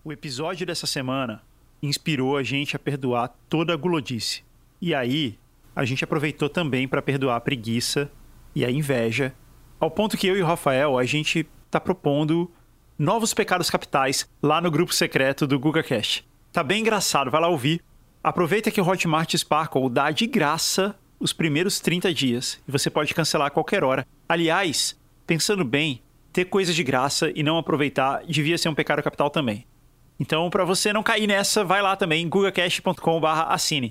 O episódio dessa semana inspirou a gente a perdoar toda a gulodice. E aí, a gente aproveitou também para perdoar a preguiça e a inveja, ao ponto que eu e o Rafael, a gente tá propondo novos pecados capitais lá no grupo secreto do GugaCast. Tá bem engraçado, vai lá ouvir. Aproveita que o Hotmart Sparkle dá de graça os primeiros 30 dias e você pode cancelar a qualquer hora. Aliás, pensando bem, ter coisas de graça e não aproveitar devia ser um pecado capital também. Então, para você não cair nessa, vai lá também, gugacast.com/assine.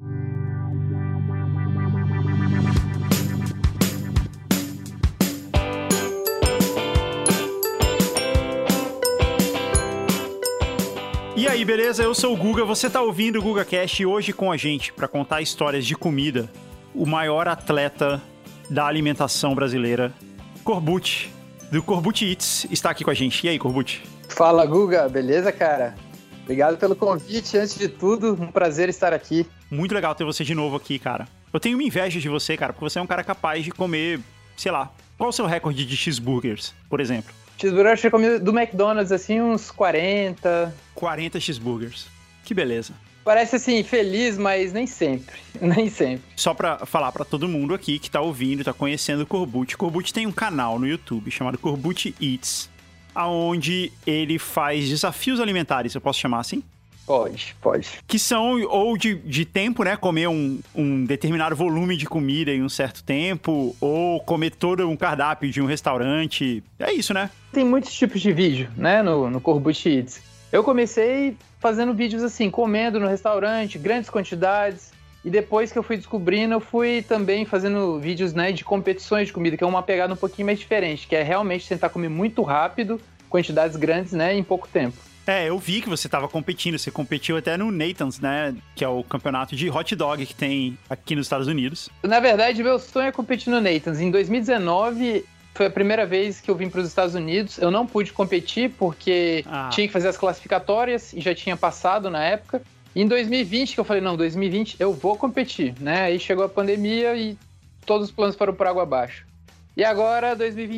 E aí, beleza? Eu sou o Guga, você tá ouvindo o GugaCast e hoje com a gente, para contar histórias de comida, o maior atleta da alimentação brasileira, Corbucci, do Corbucci Eats, está aqui com a gente. E aí, Corbucci? Fala, Guga, beleza, cara? Obrigado pelo convite, antes de tudo, um prazer estar aqui. Muito legal ter você de novo aqui, cara. Eu tenho uma inveja de você, cara, porque você é um cara capaz de comer, sei lá, qual o seu recorde de cheeseburgers, por exemplo? Cheeseburger, eu acho que eu comi do McDonald's, assim, uns 40. 40 cheeseburgers. Que beleza. Parece, assim, feliz, mas nem sempre. Nem sempre. Só pra falar pra todo mundo aqui que tá ouvindo, tá conhecendo o Corbucci. Corbucci tem um canal no YouTube chamado Corbucci Eats, aonde ele faz desafios alimentares, eu posso chamar assim? Pode. Que são, ou de tempo, né? Comer um determinado volume de comida em um certo tempo, ou comer todo um cardápio de um restaurante. É isso, né? Tem muitos tipos de vídeo, né, no Corbucci Eats. Eu comecei fazendo vídeos assim, comendo no restaurante, grandes quantidades. E depois que eu fui descobrindo, eu fui também fazendo vídeos, né, de competições de comida, que é uma pegada um pouquinho mais diferente, que é realmente tentar comer muito rápido, quantidades grandes, né, em pouco tempo. É, eu vi que você tava competindo, você competiu até no Nathan's, né, que é o campeonato de hot dog que tem aqui nos Estados Unidos. Na verdade, meu sonho é competir no Nathan's. Em 2019, foi a primeira vez que eu vim para os Estados Unidos. Eu não pude competir porque tinha que fazer as classificatórias e já tinha passado na época. E em 2020, que eu falei, não, 2020 eu vou competir, né? Aí chegou a pandemia e todos os planos foram por água abaixo. E agora,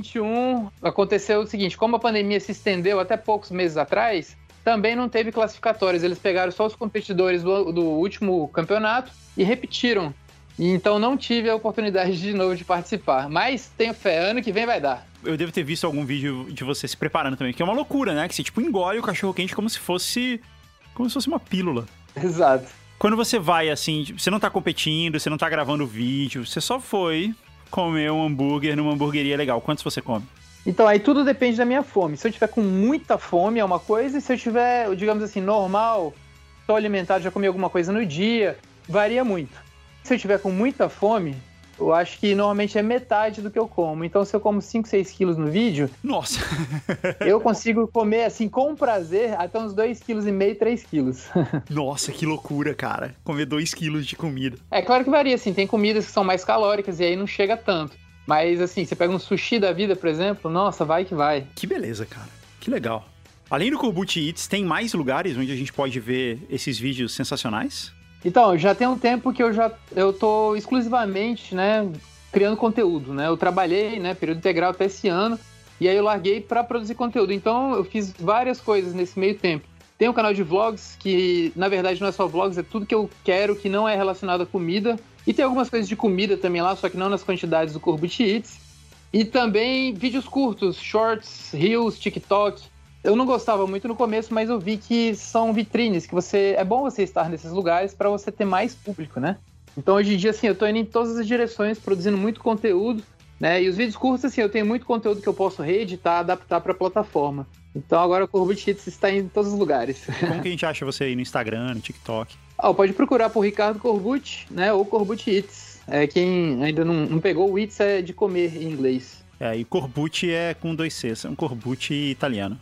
2021, aconteceu o seguinte, como a pandemia se estendeu até poucos meses atrás, também não teve classificatórias. Eles pegaram só os competidores do último campeonato e repetiram. E então não tive a oportunidade de novo de participar. Mas tenho fé, ano que vem vai dar. Eu devo ter visto algum vídeo de você se preparando também, que é uma loucura, né? Que você, tipo, engole o cachorro-quente como se fosse uma pílula. Exato. Quando você vai, assim, você não tá competindo, você não tá gravando vídeo, você só foi comer um hambúrguer numa hamburgueria legal. Quantos você come? Então, aí tudo depende da minha fome. Se eu tiver com muita fome é uma coisa, e se eu tiver, digamos assim, normal, tô alimentado, já comi alguma coisa no dia, varia muito. Se eu tiver com muita fome, eu acho que normalmente é metade do que eu como. Então, se eu como 5, 6 quilos no vídeo... Nossa! Eu consigo comer, assim, com prazer, até uns 2,5 kg, 3 quilos. Nossa, que loucura, cara. Comer 2 quilos de comida. É claro que varia, assim. Tem comidas que são mais calóricas e aí não chega tanto. Mas, assim, você pega um sushi da vida, por exemplo, nossa, vai que vai. Que beleza, cara. Que legal. Além do Corbucci Eats, tem mais lugares onde a gente pode ver esses vídeos sensacionais? Então, já tem um tempo que eu tô exclusivamente, né, criando conteúdo, né? Eu trabalhei, né, período integral até esse ano, e aí eu larguei para produzir conteúdo. Então, eu fiz várias coisas nesse meio tempo. Tem um canal de vlogs que, na verdade, não é só vlogs, é tudo que eu quero que não é relacionado a comida. E tem algumas coisas de comida também lá, só que não nas quantidades do Corbucci Eats. E também vídeos curtos, shorts, reels, TikTok. Eu não gostava muito no começo, mas eu vi que são vitrines, que é bom você estar nesses lugares para você ter mais público, né? Então, hoje em dia, assim, eu tô indo em todas as direções, produzindo muito conteúdo, né? E os vídeos curtos, assim, eu tenho muito conteúdo que eu posso reeditar, adaptar para a plataforma. Então, agora o Corbucci Eats está em todos os lugares. Como que a gente acha você aí no Instagram, no TikTok? Pode procurar por Ricardo Corbucci, né? Ou Corbucci Eats. Quem ainda não pegou, o Eats é de comer em inglês. E Corbucci é com 2 Cs, é um Corbucci italiano.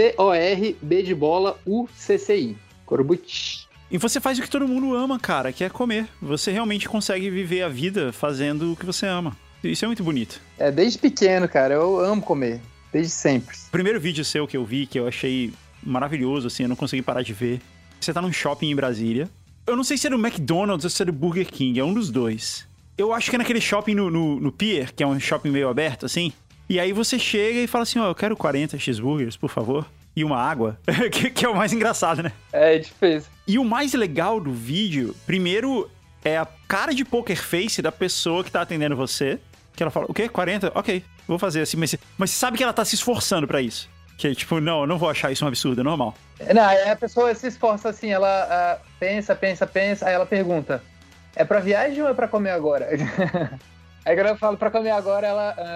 C-O-R-B de bola U-C-C-I. Corbucci. E você faz o que todo mundo ama, cara, que é comer. Você realmente consegue viver a vida fazendo o que você ama. Isso é muito bonito. Desde pequeno, cara, eu amo comer. Desde sempre. O primeiro vídeo seu que eu vi, que eu achei maravilhoso, assim, eu não consegui parar de ver. Você tá num shopping em Brasília. Eu não sei se é do McDonald's ou se é do Burger King, é um dos dois. Eu acho que é naquele shopping no Pier, que é um shopping meio aberto, assim. E aí você chega e fala assim, eu quero 40 cheeseburgers, por favor. e uma água, que é o mais engraçado, né? É difícil. E o mais legal do vídeo, primeiro, é a cara de poker face da pessoa que tá atendendo você, que ela fala, o quê? 40? Ok, vou fazer assim, mas você sabe que ela tá se esforçando pra isso. Que tipo, não vou achar isso um absurdo, é normal. Não, aí a pessoa se esforça assim, ela pensa, aí ela pergunta, é pra viagem ou é pra comer agora? Aí quando eu falo pra comer agora,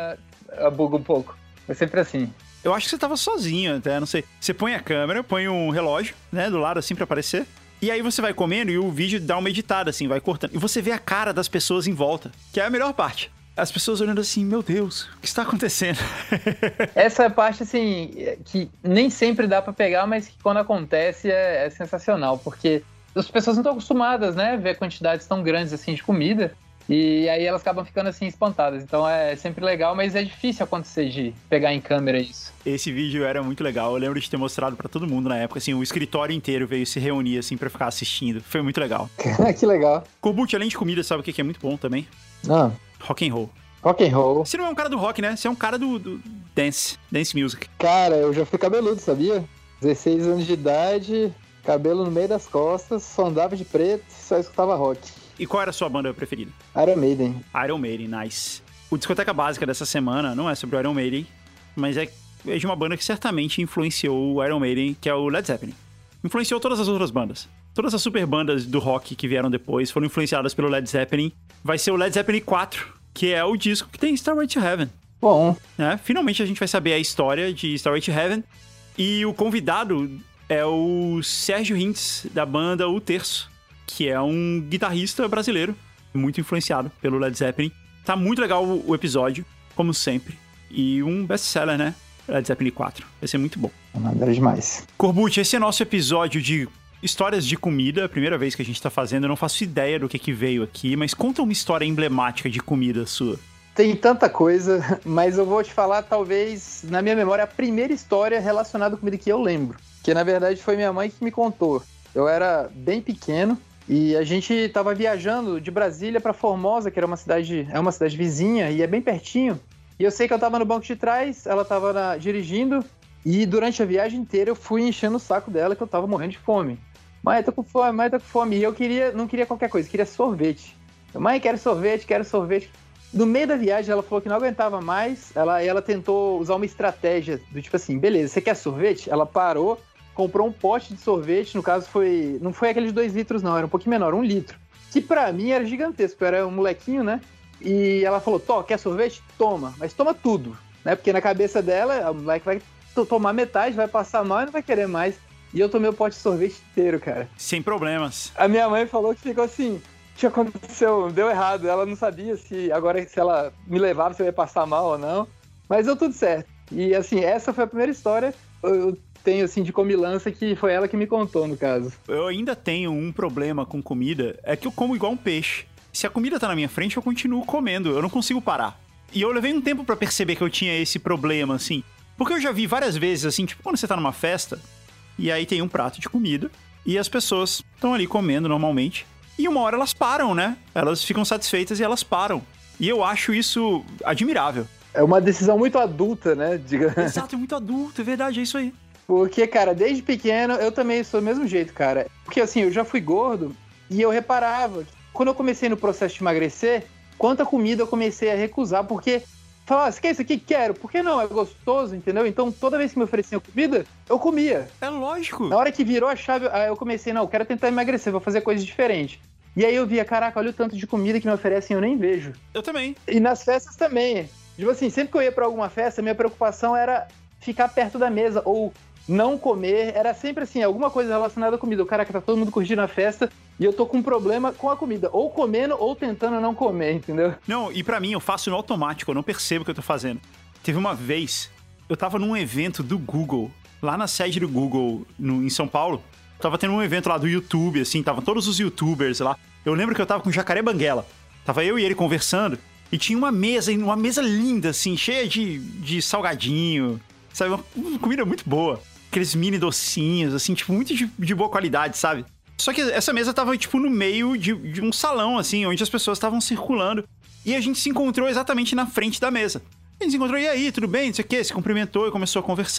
ela buga um pouco. É sempre assim. Eu acho que você tava sozinho até, não sei. Você põe a câmera, põe um relógio, né, do lado assim pra aparecer. E aí você vai comendo e o vídeo dá uma editada assim, vai cortando. E você vê a cara das pessoas em volta, que é a melhor parte. As pessoas olhando assim, meu Deus, o que está acontecendo? Essa é a parte, assim, que nem sempre dá pra pegar, mas que quando acontece é sensacional, porque as pessoas não estão acostumadas, né, a ver quantidades tão grandes assim de comida, e aí elas acabam ficando assim espantadas. Então é sempre legal, mas é difícil acontecer de pegar em câmera isso. Esse vídeo era muito legal, eu lembro de ter mostrado pra todo mundo na época, assim, o escritório inteiro veio se reunir assim pra ficar assistindo, foi muito legal. Que legal. Corbucci, além de comida, sabe o que é muito bom também? Ah. Rock and roll. Rock and roll. Você não é um cara do rock, né? Você é um cara do dance music. Cara, eu já fui cabeludo, sabia? 16 anos de idade, cabelo no meio das costas, só andava de preto, só escutava rock. E qual era a sua banda preferida? Iron Maiden. Iron Maiden, nice. O Discoteca Básica dessa semana não é sobre o Iron Maiden, mas é de uma banda que certamente influenciou o Iron Maiden, que é o Led Zeppelin. Influenciou todas as outras bandas. Todas as super bandas do rock que vieram depois foram influenciadas pelo Led Zeppelin. Vai ser o Led Zeppelin 4, que é o disco que tem Stairway to Heaven. Bom. Finalmente a gente vai saber a história de Stairway to Heaven. E o convidado é o Sérgio Hintz, da banda O Terço, que é um guitarrista brasileiro, muito influenciado pelo Led Zeppelin. Tá muito legal o episódio, como sempre. E um best-seller, né? Led Zeppelin 4. Vai ser muito bom. Nada demais. Corbucci, esse é nosso episódio de histórias de comida, a primeira vez que a gente tá fazendo, eu não faço ideia do que veio aqui, mas conta uma história emblemática de comida sua. Tem tanta coisa, mas eu vou te falar, talvez, na minha memória, a primeira história relacionada à comida que eu lembro. Que, na verdade, foi minha mãe que me contou. Eu era bem pequeno e a gente tava viajando de Brasília pra Formosa, que era uma cidade vizinha e é bem pertinho. E eu sei que eu tava no banco de trás, ela tava dirigindo e durante a viagem inteira eu fui enchendo o saco dela que eu tava morrendo de fome. Mãe, tô com fome. E eu não queria qualquer coisa, queria sorvete. Mãe, quero sorvete. No meio da viagem, ela falou que não aguentava mais. Ela tentou usar uma estratégia do tipo assim, beleza, você quer sorvete? Ela parou, comprou um pote de sorvete. No caso, não foi aquele de 2 litros, não. Era um pouquinho menor, 1 litro. Que pra mim era gigantesco, eu era um molequinho, né? E ela falou, quer sorvete? Toma, mas toma tudo. Né? Porque na cabeça dela, o moleque vai tomar metade, vai passar mal e não vai querer mais. E eu tomei o pote de sorvete inteiro, cara. Sem problemas. A minha mãe falou que ficou assim, o que aconteceu? Deu errado. Ela não sabia se ela me levava, se eu ia passar mal ou não. Mas deu tudo certo. E assim, essa foi a primeira história eu tenho assim de comilança que foi ela que me contou, no caso. Eu ainda tenho um problema com comida, é que eu como igual um peixe. Se a comida tá na minha frente, eu continuo comendo, eu não consigo parar. E eu levei um tempo pra perceber que eu tinha esse problema, assim. Porque eu já vi várias vezes, assim, tipo, quando você tá numa festa, e aí tem um prato de comida, e as pessoas estão ali comendo normalmente, e uma hora elas param, né? Elas ficam satisfeitas e elas param. E eu acho isso admirável. É uma decisão muito adulta, né? Exato, é muito adulto, é verdade, é isso aí. Porque, cara, desde pequeno, eu também sou do mesmo jeito, cara. Porque, assim, eu já fui gordo, e eu reparava, quando eu comecei no processo de emagrecer, quanta comida eu comecei a recusar, porque... Falava, você quer isso aqui? Quero. Por que não? É gostoso, entendeu? Então, toda vez que me ofereciam comida, eu comia. É lógico. Na hora que virou a chave, aí eu comecei, eu quero tentar emagrecer, vou fazer coisas diferentes. E aí eu via, caraca, olha o tanto de comida que me oferecem, eu nem vejo. Eu também. E nas festas também. Tipo assim, sempre que eu ia pra alguma festa, minha preocupação era ficar perto da mesa, ou não comer. Era sempre assim, alguma coisa relacionada à comida. O caraca, tá todo mundo curtindo a festa e eu tô com um problema com a comida. Ou comendo, ou tentando não comer, entendeu? Não, e pra mim, eu faço no automático, eu não percebo o que eu tô fazendo. Teve uma vez, eu tava num evento do Google, lá na sede do Google, em São Paulo. Tava tendo um evento lá do YouTube, assim, estavam todos os YouTubers lá. Eu lembro que eu tava com o Jacaré Banguela. Tava eu e ele conversando, e tinha uma mesa linda, assim, cheia de salgadinho, sabe? Uma comida muito boa. Aqueles mini docinhos, assim, tipo, muito de boa qualidade, sabe? Só que essa mesa tava, tipo, no meio de um salão, assim, onde as pessoas estavam circulando. E a gente se encontrou exatamente na frente da mesa. A gente se encontrou, e aí, tudo bem? Não sei o quê, se cumprimentou e começou a conversar.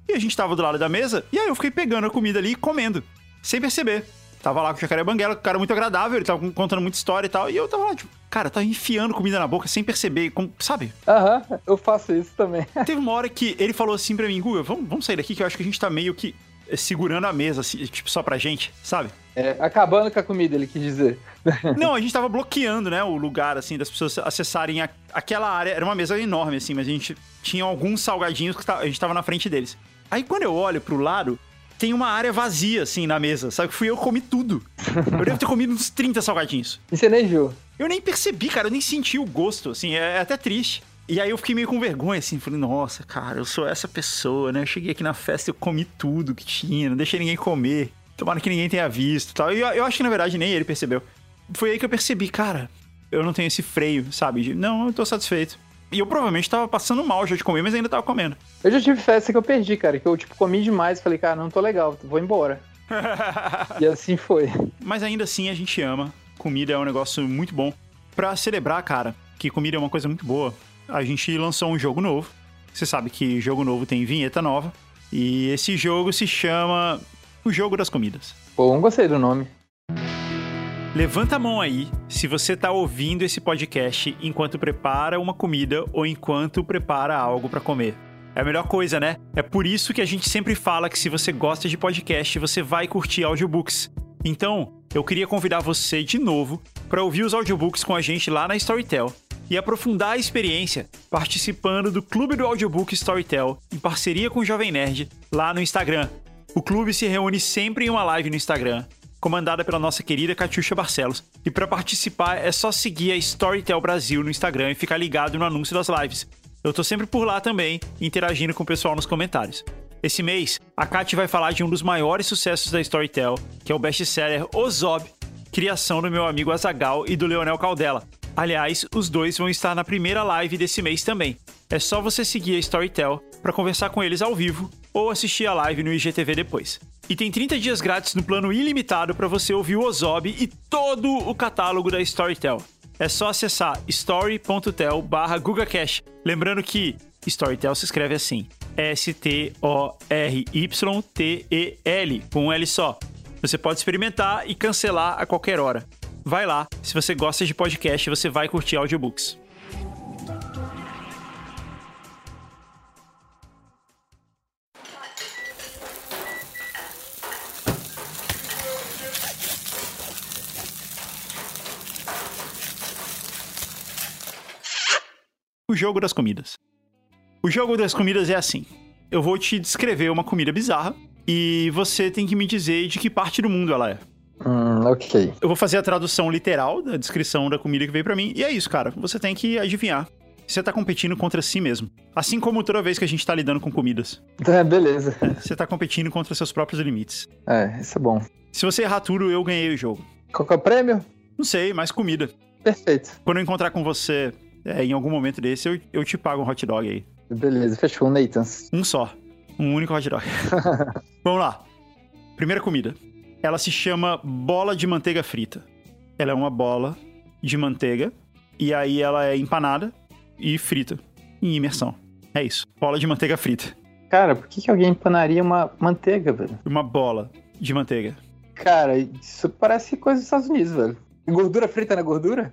E a gente tava do lado da mesa, e aí eu fiquei pegando a comida ali e comendo, sem perceber. Tava lá com o Jacaré Banguela, um cara muito agradável, ele tava contando muita história e tal, e eu tava lá, tipo, cara, tava enfiando comida na boca sem perceber, sabe? Eu faço isso também. Teve uma hora que ele falou assim pra mim, Guga, vamos sair daqui que eu acho que a gente tá meio que segurando a mesa, assim, tipo, só pra gente, sabe? Acabando com a comida, ele quis dizer. Não, a gente tava bloqueando, né, o lugar, assim, das pessoas acessarem aquela área. Era uma mesa enorme, assim, mas a gente tinha alguns salgadinhos que a gente tava na frente deles. Aí, quando eu olho pro lado, tem uma área vazia, assim, na mesa, sabe? Que fui eu que comi tudo. Eu devo ter comido uns 30 salgadinhos. E você nem viu? Eu nem percebi, cara, eu nem senti o gosto, assim, é até triste. E aí eu fiquei meio com vergonha, assim, falei, nossa, cara, eu sou essa pessoa, né? Eu cheguei aqui na festa e eu comi tudo que tinha, não deixei ninguém comer. Tomara que ninguém tenha visto e tal. E eu acho que, na verdade, nem ele percebeu. Foi aí que eu percebi, cara, eu não tenho esse freio, sabe? Não, eu tô satisfeito. E eu provavelmente tava passando mal já de comer, mas ainda tava comendo. Eu já tive festa que eu perdi, cara, que eu, tipo, comi demais. Falei, cara, não tô legal, vou embora. E assim foi. Mas ainda assim, a gente ama. Comida é um negócio muito bom. Pra celebrar, cara, que comida é uma coisa muito boa, a gente lançou um jogo novo. Você sabe que jogo novo tem vinheta nova. E esse jogo se chama O Jogo das Comidas. Pô, não gostei do nome. Levanta a mão aí se você tá ouvindo esse podcast enquanto prepara uma comida ou enquanto prepara algo pra comer. É a melhor coisa, né? É por isso que a gente sempre fala que se você gosta de podcast, você vai curtir audiobooks. Então, eu queria convidar você de novo para ouvir os audiobooks com a gente lá na Storytel e aprofundar a experiência participando do Clube do Audiobook Storytel em parceria com o Jovem Nerd lá no Instagram. O clube se reúne sempre em uma live no Instagram, comandada pela nossa querida Catiuxa Barcelos. E para participar é só seguir a Storytel Brasil no Instagram e ficar ligado no anúncio das lives. Eu tô sempre por lá também, interagindo com o pessoal nos comentários. Esse mês, a Kati vai falar de um dos maiores sucessos da Storytel, que é o best-seller Ozob, criação do meu amigo Azaghal e do Leonel Caldela. Aliás, os dois vão estar na primeira live desse mês também. É só você seguir a Storytel para conversar com eles ao vivo ou assistir a live no IGTV depois. E tem 30 dias grátis no plano ilimitado para você ouvir o Ozob e todo o catálogo da Storytel. É só acessar story.tel/GugaCash. Lembrando que Storytel se escreve assim, STORYTEL, com um L só. Você pode experimentar e cancelar a qualquer hora. Vai lá, se você gosta de podcast, você vai curtir audiobooks. O jogo das comidas. O jogo das comidas é assim. Eu vou te descrever uma comida bizarra e você tem que me dizer de que parte do mundo ela é. Ok. Eu vou fazer a tradução literal da descrição da comida que veio pra mim. E é isso, cara. Você tem que adivinhar. Você tá competindo contra si mesmo. Assim como toda vez que a gente tá lidando com comidas. Beleza. Você tá competindo contra seus próprios limites. Isso é bom. Se você errar tudo, eu ganhei o jogo. Qual que é o prêmio? Não sei, mais comida. Perfeito. Quando eu encontrar com você em algum momento desse, eu te pago um hot dog aí. Beleza, fechou, Nathans. Um só. Um único hot dog. Vamos lá. Primeira comida. Ela se chama bola de manteiga frita. Ela é uma bola de manteiga e aí ela é empanada e frita em imersão. É isso. Bola de manteiga frita. Cara, por que alguém empanaria uma manteiga, velho? Uma bola de manteiga. Cara, isso parece coisa dos Estados Unidos, velho. Gordura frita na gordura?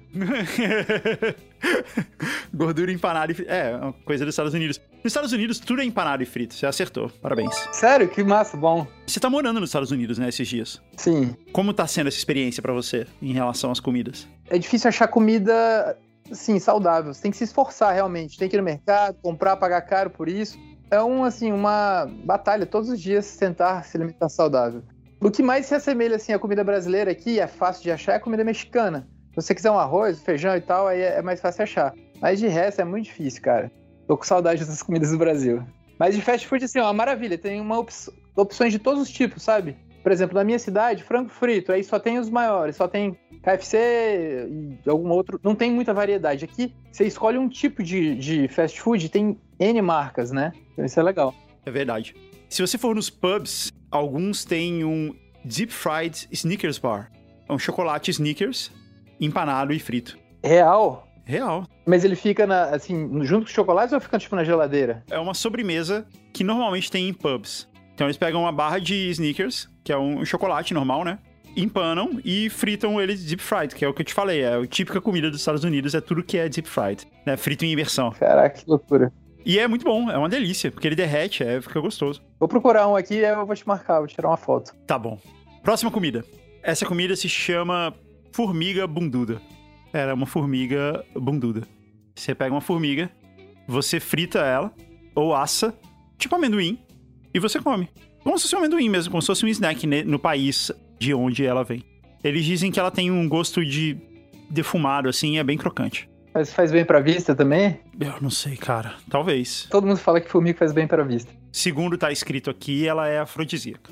Gordura empanada e frita. É, uma coisa dos Estados Unidos. Nos Estados Unidos, tudo é empanado e frito. Você acertou. Parabéns. Sério? Que massa, bom. Você tá morando nos Estados Unidos, né, esses dias? Sim. Como tá sendo essa experiência pra você em relação às comidas? É difícil achar comida, assim, saudável. Você tem que se esforçar, realmente. Tem que ir no mercado, comprar, pagar caro por isso. É uma batalha todos os dias tentar se alimentar saudável. O que mais se assemelha, assim, à comida brasileira aqui, é fácil de achar, é a comida mexicana. Se você quiser um arroz, feijão e tal, aí é mais fácil achar. Mas de resto é muito difícil, cara. Tô com saudade das comidas do Brasil. Mas de fast food, assim, é uma maravilha. Tem opções de todos os tipos, sabe? Por exemplo, na minha cidade, frango frito, aí só tem os maiores. Só tem KFC e algum outro. Não tem muita variedade. Aqui, você escolhe um tipo de fast food, tem N marcas, né? Então isso é legal. É verdade. Se você for nos pubs, alguns têm um Deep Fried Snickers Bar. É um chocolate Snickers empanado e frito. Real? real. Mas ele fica, assim, junto com os chocolates ou fica, tipo, na geladeira? É uma sobremesa que normalmente tem em pubs. Então eles pegam uma barra de Snickers, que é um chocolate normal, né? Empanam e fritam ele deep fried, que é o que eu te falei. É a típica comida dos Estados Unidos, é tudo que é deep fried, né? Frito em imersão. Caraca, que loucura. E é muito bom, é uma delícia, porque ele derrete, fica gostoso. Vou procurar um aqui e eu vou te marcar, vou tirar uma foto. Tá bom. Próxima comida. Essa comida se chama formiga bunduda. Era uma formiga bunduda. Você pega uma formiga, você frita ela, ou assa, tipo amendoim, e você come. Como se fosse um amendoim mesmo, como se fosse um snack no país de onde ela vem. Eles dizem que ela tem um gosto de defumado, assim, é bem crocante. Mas faz bem pra vista também? Eu não sei, cara. Talvez. Todo mundo fala que formiga faz bem pra vista. Segundo tá escrito aqui, ela é afrodisíaca.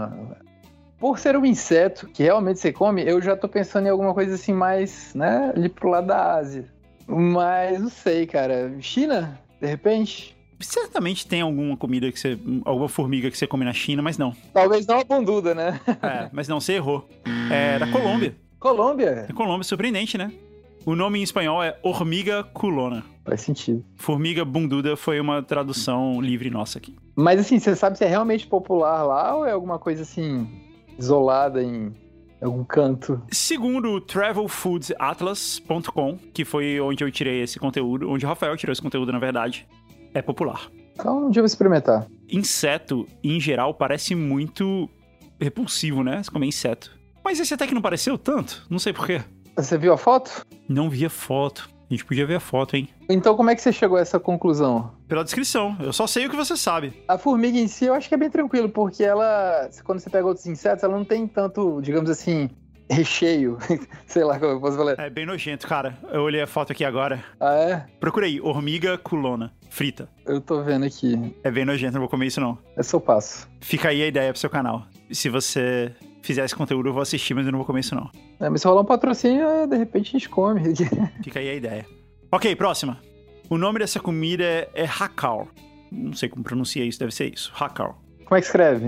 Por ser um inseto que realmente você come, eu já tô pensando em alguma coisa assim mais, né, ali pro lado da Ásia. Mas não sei, cara. China, de repente? Certamente tem alguma comida alguma formiga que você come na China, mas não. Talvez não a bunduda, né? Mas não, você errou. É da Colômbia. Colômbia? É Colômbia, surpreendente, né? O nome em espanhol é hormiga culona. Faz sentido. Formiga bunduda foi uma tradução livre nossa aqui. Mas assim, você sabe se é realmente popular lá ou é alguma coisa assim, isolada em algum canto? Segundo o travelfoodsatlas.com, que foi onde eu tirei esse conteúdo, onde o Rafael tirou esse conteúdo, na verdade, é popular. Então um dia eu vou experimentar. Inseto, em geral, parece muito repulsivo, né? Você comer inseto. Mas esse até que não pareceu tanto, não sei porquê. Você viu a foto? Não vi a foto. A gente podia ver a foto, hein? Então como é que você chegou a essa conclusão? Pela descrição. Eu só sei o que você sabe. A formiga em si eu acho que é bem tranquilo, porque ela, quando você pega outros insetos, ela não tem tanto, digamos assim, recheio. Sei lá como eu posso falar. É bem nojento, cara. Eu olhei a foto aqui agora. Ah, é? Procurei, hormiga culona, frita. Eu tô vendo aqui. É bem nojento, não vou comer isso não. É só passo. Fica aí a ideia pro seu canal. Se você fizer esse conteúdo, eu vou assistir, mas eu não vou comer isso não. Mas se rolar um patrocínio, de repente a gente come. Fica aí a ideia. Ok, próxima. O nome dessa comida é hakao. Não sei como pronuncia isso, deve ser isso. Hakao. Como é que escreve?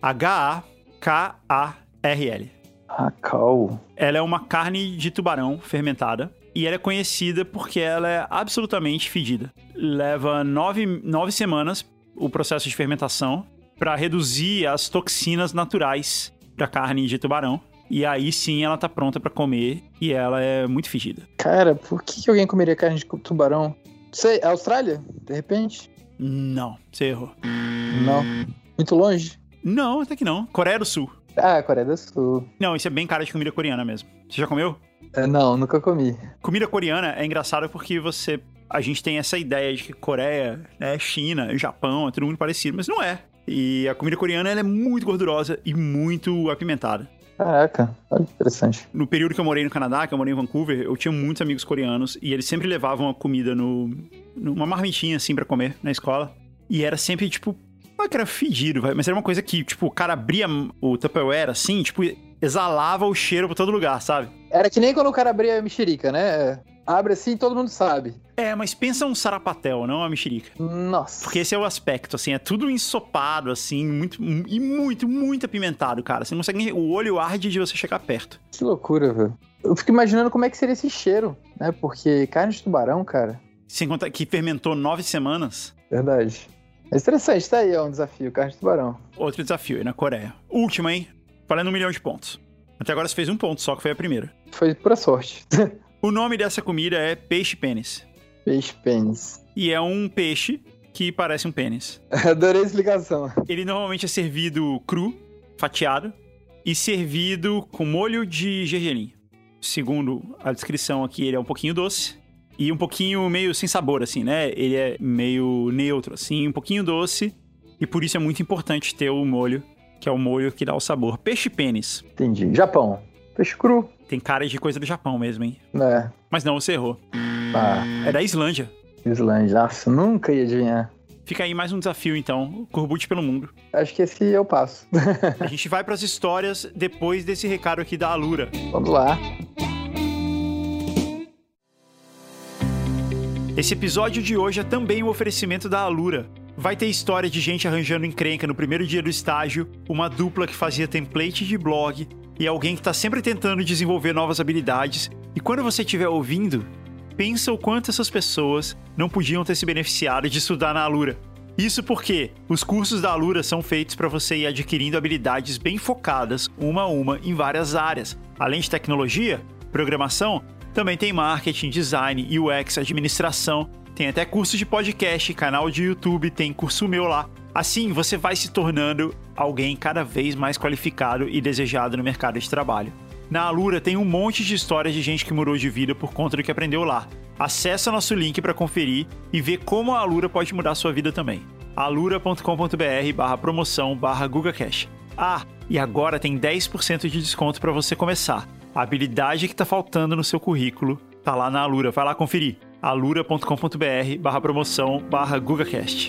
H-A-K-A-R-L. Hakao. Ela é uma carne de tubarão fermentada. E ela é conhecida porque ela é absolutamente fedida. Leva 9 semanas o processo de fermentação para reduzir as toxinas naturais da carne de tubarão. E aí sim ela tá pronta pra comer e ela é muito fedida. Cara, por que alguém comeria carne de tubarão? Sei, Austrália? De repente? Não, você errou. Não. Muito longe? Não, até que não. Coreia do Sul. Ah, Coreia do Sul. Não, isso é bem cara de comida coreana mesmo. Você já comeu? Não, nunca comi. Comida coreana é engraçado porque a gente tem essa ideia de que Coreia, né, China, Japão, é tudo muito parecido, mas não é. E a comida coreana ela é muito gordurosa e muito apimentada. Caraca, olha que interessante. No período que eu morei no Canadá, que eu morei em Vancouver, eu tinha muitos amigos coreanos e eles sempre levavam a comida numa marmitinha, assim, pra comer na escola. E era sempre, tipo, não é que era fedido, mas era uma coisa que, tipo, o cara abria o Tupperware, assim, tipo, exalava o cheiro pra todo lugar, sabe? Era que nem quando o cara abria a mexerica, né? Abre assim, todo mundo sabe. Mas pensa um sarapatel, não uma mexerica. Nossa. Porque esse é o aspecto, assim, é tudo ensopado, assim, muito apimentado, cara. Você não consegue, o olho arde de você chegar perto. Que loucura, velho. Eu fico imaginando como é que seria esse cheiro, né? Porque carne de tubarão, cara... Sem contar que fermentou 9 semanas. Verdade. É interessante, tá aí, ó, um desafio, carne de tubarão. Outro desafio aí na Coreia. Última, hein? Valendo 1 milhão de pontos. Até agora você fez 1 ponto só, que foi a primeira. Foi pura sorte. O nome dessa comida é peixe-pênis. Peixe-pênis. E é um peixe que parece um pênis. Adorei a explicação. Ele normalmente é servido cru, fatiado, e servido com molho de gergelim. Segundo a descrição aqui, ele é um pouquinho doce e um pouquinho meio sem sabor, assim, né? Ele é meio neutro, assim, um pouquinho doce, e por isso é muito importante ter o molho, que é o molho que dá o sabor. Peixe-pênis. Entendi. Japão. Peixe cru. Tem cara de coisa do Japão mesmo, hein? É. Mas não, você errou. Ah. É da Islândia. Islândia. Nossa, nunca ia adivinhar. Fica aí mais um desafio, então. Corbute pelo mundo. Acho que esse eu passo. A gente vai pras histórias depois desse recado aqui da Alura. Vamos lá. Esse episódio de hoje é também um oferecimento da Alura. Vai ter história de gente arranjando encrenca no primeiro dia do estágio, uma dupla que fazia template de blog e alguém que tá sempre tentando desenvolver novas habilidades. E quando você estiver ouvindo, pensa o quanto essas pessoas não podiam ter se beneficiado de estudar na Alura. Isso porque os cursos da Alura são feitos para você ir adquirindo habilidades bem focadas, uma a uma, em várias áreas. Além de tecnologia, programação, também tem marketing, design, UX, administração, tem até curso de podcast, canal de YouTube, tem curso meu lá. Assim, você vai se tornando alguém cada vez mais qualificado e desejado no mercado de trabalho. Na Alura tem um monte de histórias de gente que mudou de vida por conta do que aprendeu lá. Acesse nosso link para conferir e ver como a Alura pode mudar a sua vida também. alura.com.br/promoção/GugaCast. E agora tem 10% de desconto para você começar. A habilidade que está faltando no seu currículo tá lá na Alura. Vai lá conferir. alura.com.br/promoção/GugaCast.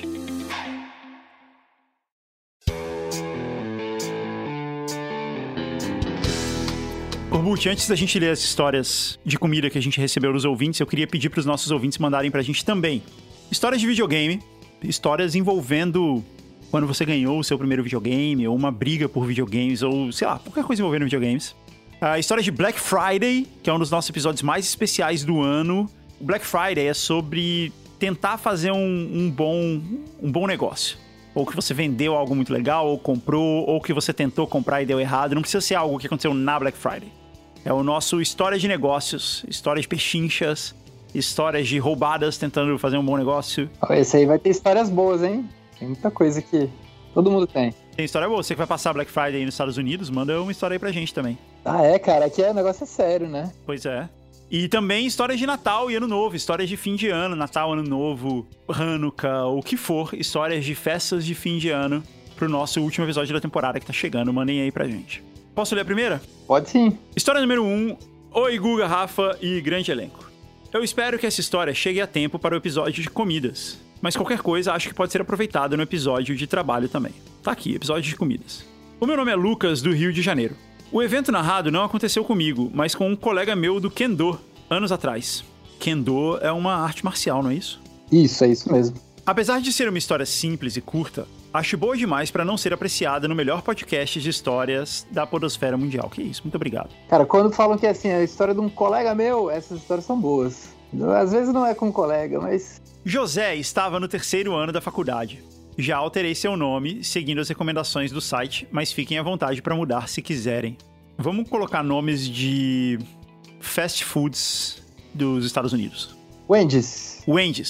Corbucci, antes da gente ler as histórias de comida que a gente recebeu dos ouvintes, eu queria pedir para os nossos ouvintes mandarem pra gente também histórias de videogame, histórias envolvendo quando você ganhou o seu primeiro videogame, ou uma briga por videogames, ou sei lá, qualquer coisa envolvendo videogames. A história de Black Friday, que é um dos nossos episódios mais especiais do ano. O Black Friday é sobre tentar fazer um bom negócio. Ou que você vendeu algo muito legal, ou comprou, ou que você tentou comprar e deu errado. Não precisa ser algo que aconteceu na Black Friday. É o nosso história de negócios, histórias de pechinchas, histórias de roubadas tentando fazer um bom negócio. Esse aí vai ter histórias boas, hein? Tem muita coisa que todo mundo tem. Tem história boa. Você que vai passar Black Friday aí nos Estados Unidos, manda uma história aí pra gente também. Cara, aqui o negócio é sério, né? Pois é. E também histórias de Natal e Ano Novo, histórias de fim de ano, Natal, Ano Novo, Hanukkah, o que for, histórias de festas de fim de ano pro nosso último episódio da temporada que tá chegando. Mandem aí pra gente. Posso ler a primeira? Pode sim. História número 1. Oi, Guga, Rafa e grande elenco. Eu espero que essa história chegue a tempo para o episódio de comidas, mas qualquer coisa acho que pode ser aproveitada no episódio de trabalho também. Tá aqui, episódio de comidas. O meu nome é Lucas, do Rio de Janeiro. O evento narrado não aconteceu comigo, mas com um colega meu do Kendo, anos atrás. Kendo é uma arte marcial, não é isso? Isso, é isso mesmo. Apesar de ser uma história simples e curta, acho boa demais pra não ser apreciada no melhor podcast de histórias da podosfera mundial. Que isso, muito obrigado. Cara, quando falam que assim, é a história de um colega meu, essas histórias são boas. Às vezes não é com um colega, mas... José estava no 3º ano da faculdade. Já alterei seu nome, seguindo as recomendações do site, mas fiquem à vontade pra mudar se quiserem. Vamos colocar nomes de fast foods dos Estados Unidos. Wendy's.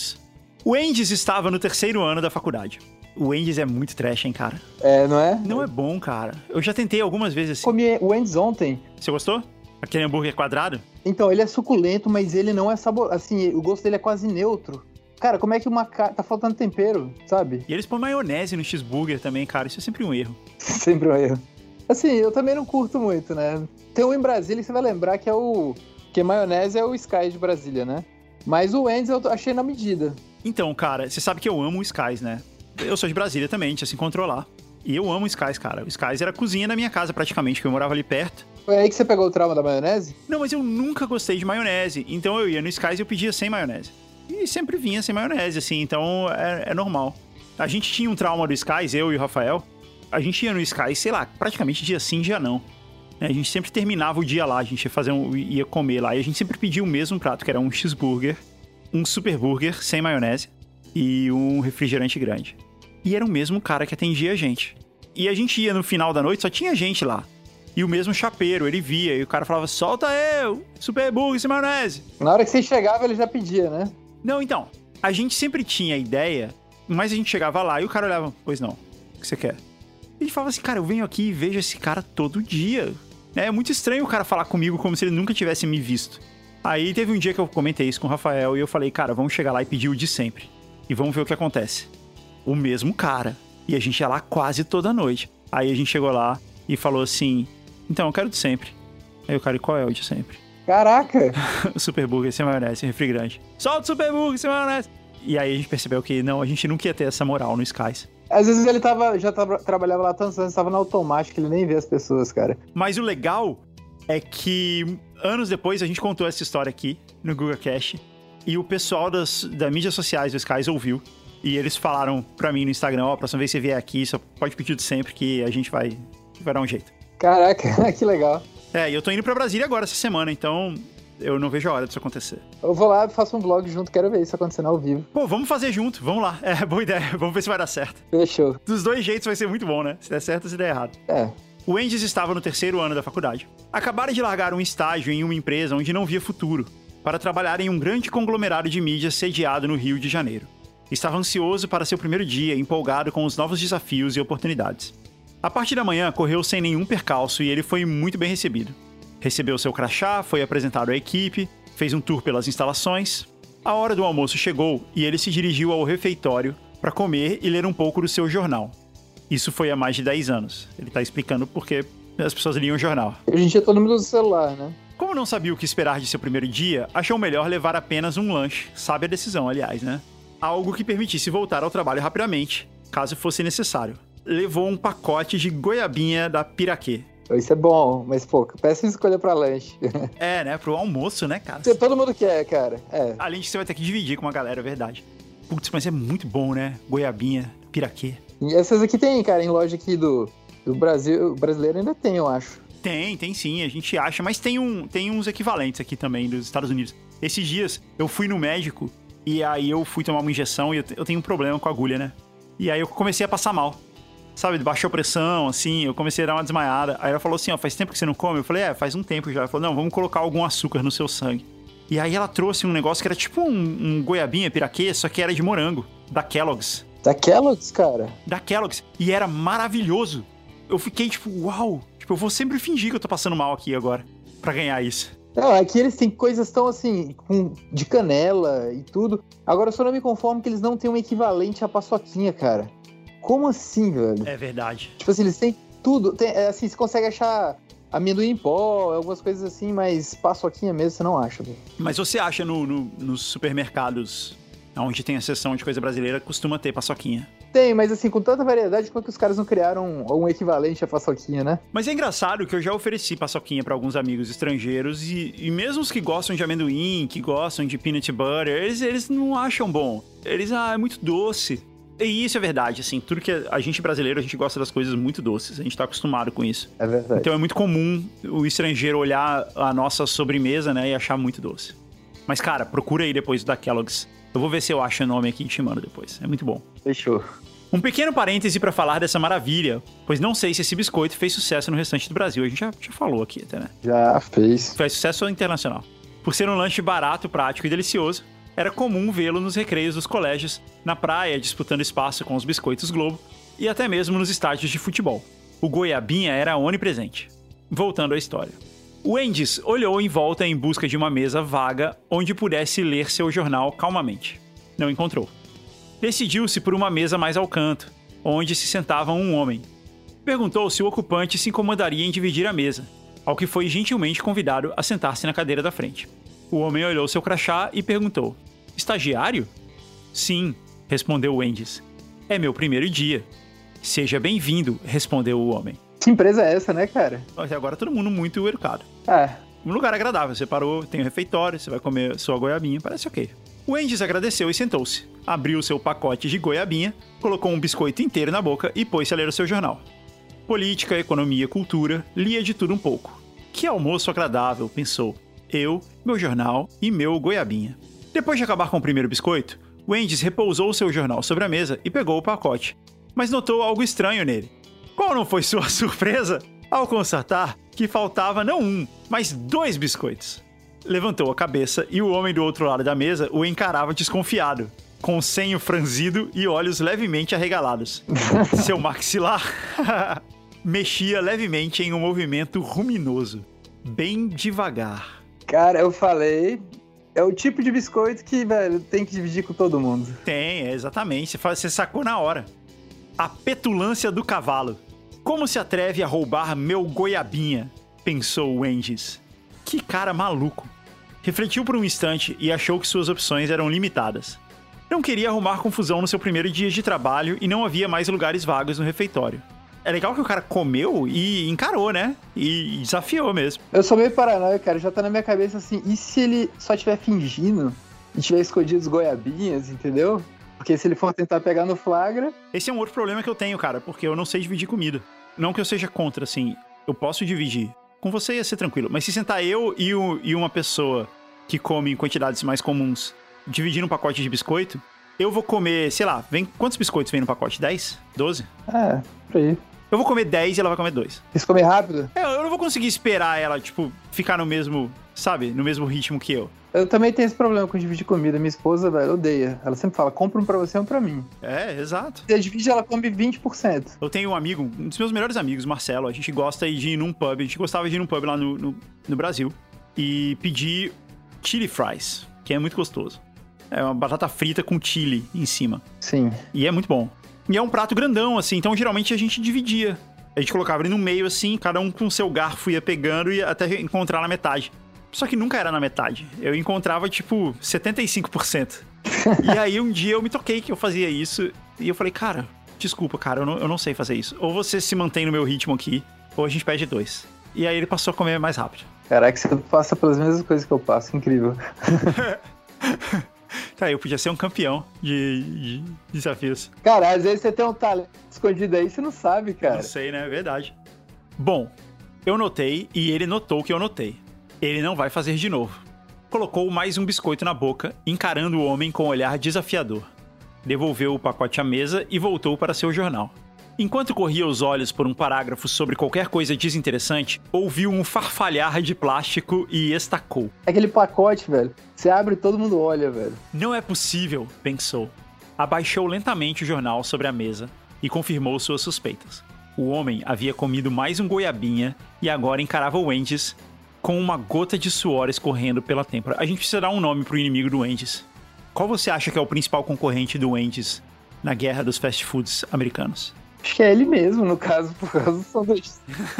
O Wendy's estava no 3º ano da faculdade. O Wendy's é muito trash, hein, cara? Não é? Não é bom, cara. Eu já tentei algumas vezes assim. Comi o Wendy's ontem. Você gostou? Aquele hambúrguer quadrado? Então, ele é suculento, mas ele não é sabor... Assim, o gosto dele é quase neutro. Cara, como é que tá faltando tempero, sabe? E eles põem maionese no cheeseburger também, cara. Isso é sempre um erro. Sempre um erro. Assim, eu também não curto muito, né? Tem um em Brasília que você vai lembrar que é que maionese é o Sky de Brasília, né? Mas o Wendy's eu achei na medida. Então, cara, você sabe que eu amo o Skies, né? Eu sou de Brasília também, a gente já se encontrou lá. E eu amo o Skies, cara. O Skies era a cozinha da minha casa, praticamente, que eu morava ali perto. Foi aí que você pegou o trauma da maionese? Não, mas eu nunca gostei de maionese. Então eu ia no Skies e eu pedia sem maionese. E sempre vinha sem maionese, assim, então é normal. A gente tinha um trauma do Skies, eu e o Rafael. A gente ia no Skies, sei lá, praticamente dia sim, dia não. A gente sempre terminava o dia lá, a gente ia comer lá. E a gente sempre pedia o mesmo prato, que era um cheeseburger, um super burger sem maionese e um refrigerante grande. E era o mesmo cara que atendia a gente. E a gente ia no final da noite, só tinha gente lá. E o mesmo chapeiro, ele via, e o cara falava, solta eu, super burger sem maionese. Na hora que você chegava, ele já pedia, né? Não, então, a gente sempre tinha a ideia, mas a gente chegava lá e o cara olhava, pois não, o que você quer? E a gente falava assim, cara, eu venho aqui e vejo esse cara todo dia. É muito estranho o cara falar comigo como se ele nunca tivesse me visto. Aí teve um dia que eu comentei isso com o Rafael e eu falei, cara, vamos chegar lá e pedir o de sempre. E vamos ver o que acontece. O mesmo cara. E a gente ia lá quase toda noite. Aí a gente chegou lá e falou assim, então, eu quero de sempre. Aí o cara, e qual é o de sempre? Caraca! O super burger sem maionese, refrigerante. Solta o super burger sem maionese! E aí a gente percebeu que não, a gente nunca ia ter essa moral no Skies. Às vezes ele trabalhava lá tantos anos, estava no automático, ele nem vê as pessoas, cara. Mas o legal é que anos depois a gente contou essa história aqui no GugaCast e o pessoal das mídias sociais do Skies ouviu e eles falaram pra mim no Instagram, ó, a próxima vez que você vier aqui, só pode pedir de sempre que a gente vai dar um jeito. Caraca, que legal. E eu tô indo pra Brasília agora essa semana, então Eu não vejo a hora disso acontecer. Eu vou lá, faço um vlog junto, quero ver isso acontecendo ao vivo. Pô, vamos fazer junto, vamos lá. É, boa ideia, vamos ver se vai dar certo. Fechou. Dos dois jeitos vai ser muito bom, né? Se der certo ou se der errado. É. O Wendys estava no 3º ano da faculdade. Acabaram de largar um estágio em uma empresa onde não via futuro, para trabalhar em um grande conglomerado de mídias sediado no Rio de Janeiro. Estava ansioso para seu primeiro dia, empolgado com os novos desafios e oportunidades. A parte da manhã correu sem nenhum percalço e ele foi muito bem recebido. Recebeu seu crachá, foi apresentado à equipe, fez um tour pelas instalações. A hora do almoço chegou e ele se dirigiu ao refeitório para comer e ler um pouco do seu jornal. Isso foi há mais de 10 anos. Ele tá explicando porque as pessoas liam o jornal. Hoje em dia todo mundo usa o celular, né? Como não sabia o que esperar de seu primeiro dia, achou melhor levar apenas um lanche. Sabe a decisão, aliás, né? Algo que permitisse voltar ao trabalho rapidamente, caso fosse necessário. Levou um pacote de goiabinha da Piraquê. Isso é bom, mas, pô, péssima escolha pra lanche. É, né? Pro almoço, né, cara? Todo mundo quer, cara. É. Além de que você vai ter que dividir com uma galera, é verdade. Putz, mas é muito bom, né? Goiabinha, Piraquê. E essas aqui tem, cara, em loja aqui do Brasil. O brasileiro ainda tem, eu acho. Tem sim, a gente acha. Mas tem uns equivalentes aqui também dos Estados Unidos. Esses dias eu fui no médico e aí eu fui tomar uma injeção e eu tenho um problema com a agulha, né? E aí eu comecei a passar mal. Sabe, baixou pressão, assim, eu comecei a dar uma desmaiada. Aí ela falou assim, ó, faz tempo que você não come? Eu falei, faz um tempo já. Ela falou, não, vamos colocar algum açúcar no seu sangue. E aí ela trouxe um negócio que era tipo um goiabinha, piraquê, só que era de morango, da Kellogg's. Da Kellogg's, cara? Da Kellogg's. E era maravilhoso. Eu fiquei tipo, uau. Tipo, eu vou sempre fingir que eu tô passando mal aqui agora, pra ganhar isso. Não, aqui eles têm coisas tão assim, de canela e tudo. Agora eu só não me conformo que eles não têm um equivalente à paçoquinha, cara. Como assim, velho? É verdade. Tipo assim, eles têm tudo. Assim, você consegue achar amendoim em pó, algumas coisas assim, mas paçoquinha mesmo você não acha, velho. Mas você acha nos supermercados, onde tem a seção de coisa brasileira, costuma ter paçoquinha? Tem, mas assim, com tanta variedade, como é que os caras não criaram um equivalente à paçoquinha, né? Mas é engraçado que eu já ofereci paçoquinha pra alguns amigos estrangeiros e mesmo os que gostam de amendoim, que gostam de peanut butter, eles não acham bom. Eles, é muito doce. E isso é verdade, assim, tudo que a gente brasileiro, a gente gosta das coisas muito doces, a gente tá acostumado com isso. É verdade. Então é muito comum o estrangeiro olhar a nossa sobremesa, né, e achar muito doce. Mas, cara, procura aí depois da Kellogg's. Eu vou ver se eu acho o nome aqui e te mando depois. É muito bom. Fechou. Um pequeno parêntese pra falar dessa maravilha, pois não sei se esse biscoito fez sucesso no restante do Brasil. A gente já falou aqui até, né? Já fez. Faz sucesso internacional. Por ser um lanche barato, prático e delicioso, era comum vê-lo nos recreios dos colégios, na praia, disputando espaço com os biscoitos Globo e até mesmo nos estádios de futebol. O goiabinha era onipresente. Voltando à história. O Wendys olhou em volta em busca de uma mesa vaga onde pudesse ler seu jornal calmamente. Não encontrou. Decidiu-se por uma mesa mais ao canto, onde se sentava um homem. Perguntou se o ocupante se incomodaria em dividir a mesa, ao que foi gentilmente convidado a sentar-se na cadeira da frente. O homem olhou seu crachá e perguntou: estagiário? Sim, respondeu o Wendys. É meu primeiro dia. Seja bem-vindo, respondeu o homem. Que empresa é essa, né, cara? Até agora todo mundo muito educado. É. Um lugar agradável, você parou, tem um refeitório, você vai comer sua goiabinha, parece ok. O Wendys agradeceu e sentou-se. Abriu seu pacote de goiabinha, colocou um biscoito inteiro na boca e pôs-se a ler o seu jornal. Política, economia, cultura, lia de tudo um pouco. Que almoço agradável, pensou. Eu, meu jornal e meu goiabinha. Depois de acabar com o primeiro biscoito, Wendys repousou seu jornal sobre a mesa e pegou o pacote. Mas notou algo estranho nele. Qual não foi sua surpresa ao constatar que faltava não um, mas 2 biscoitos? Levantou a cabeça e o homem do outro lado da mesa o encarava desconfiado, com o senho franzido e olhos levemente arregalados. Seu maxilar mexia levemente em um movimento ruminoso, bem devagar. Cara, eu falei, é o tipo de biscoito que, velho, tem que dividir com todo mundo. Tem, exatamente, você sacou na hora. A petulância do cavalo. Como se atreve a roubar meu goiabinha? Pensou o Wendys. Que cara maluco. Refletiu por um instante e achou que suas opções eram limitadas. Não queria arrumar confusão no seu primeiro dia de trabalho e não havia mais lugares vagos no refeitório. É legal que o cara comeu e encarou, né? E desafiou mesmo. Eu sou meio paranoico, cara. Já tá na minha cabeça assim, e se ele só estiver fingindo e tiver escondido os goiabinhas, entendeu? Porque se ele for tentar pegar no flagra... Esse é um outro problema que eu tenho, cara, porque eu não sei dividir comida. Não que eu seja contra, assim, eu posso dividir. Com você ia ser tranquilo. Mas se sentar eu e uma pessoa que come em quantidades mais comuns, dividindo um pacote de biscoito, eu vou comer, sei lá, quantos biscoitos vem no pacote? 10? 12? É, por aí. Eu vou comer 10 e ela vai comer 2. Quis comer rápido? Eu não vou conseguir esperar ela, tipo, ficar no mesmo, sabe, no mesmo ritmo que eu. Eu também tenho esse problema com dividir comida. Minha esposa, velho, odeia. Ela sempre fala, compra um pra você e um pra mim. É, exato. Se ela divide, ela come 20%. Eu tenho um amigo, um dos meus melhores amigos, Marcelo. A gente gosta de ir num pub. A gente gostava de ir num pub lá no Brasil e pedir chili fries, que é muito gostoso. É uma batata frita com chili em cima. Sim. E é muito bom. E é um prato grandão, assim, então geralmente a gente dividia. A gente colocava ele no meio, assim, cada um com o seu garfo ia pegando e até encontrar na metade. Só que nunca era na metade. Eu encontrava, tipo, 75%. E aí um dia eu me toquei que eu fazia isso e eu falei, cara, desculpa, cara, eu não sei fazer isso. Ou você se mantém no meu ritmo aqui, ou a gente pede 2. E aí ele passou a comer mais rápido. Caraca, você passa pelas mesmas coisas que eu passo, incrível. Tá, eu podia ser um campeão de desafios. Cara, às vezes você tem um talento escondido aí, você não sabe, cara. Não sei, né? É verdade. Bom, eu notei e ele notou que eu notei. Ele não vai fazer de novo. Colocou mais um biscoito na boca, encarando o homem com um olhar desafiador. Devolveu o pacote à mesa e voltou para seu jornal. Enquanto corria os olhos por um parágrafo sobre qualquer coisa desinteressante, ouviu um farfalhar de plástico e estacou. Aquele pacote, velho, você abre e todo mundo olha, velho. Não é possível, pensou. Abaixou lentamente o jornal sobre a mesa e confirmou suas suspeitas. O homem havia comido mais um goiabinha e agora encarava o Wendy's com uma gota de suor escorrendo pela têmpora. A gente precisa dar um nome pro inimigo do Wendy's. Qual você acha que é o principal concorrente do Wendy's na guerra dos fast foods americanos? Acho que é ele mesmo, no caso, por causa do sanduíche.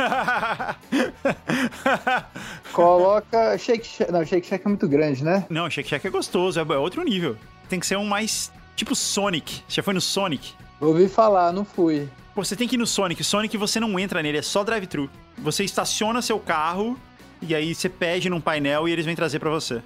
Coloca Shake Shack. Não, Shake Shack é muito grande, né? Não, Shake Shack é gostoso, é outro nível. Tem que ser um mais tipo Sonic. Você já foi no Sonic? Ouvi falar, não fui. Pô, você tem que ir no Sonic. Sonic você não entra nele, é só drive-thru. Você estaciona seu carro e aí você pede num painel e eles vêm trazer pra você.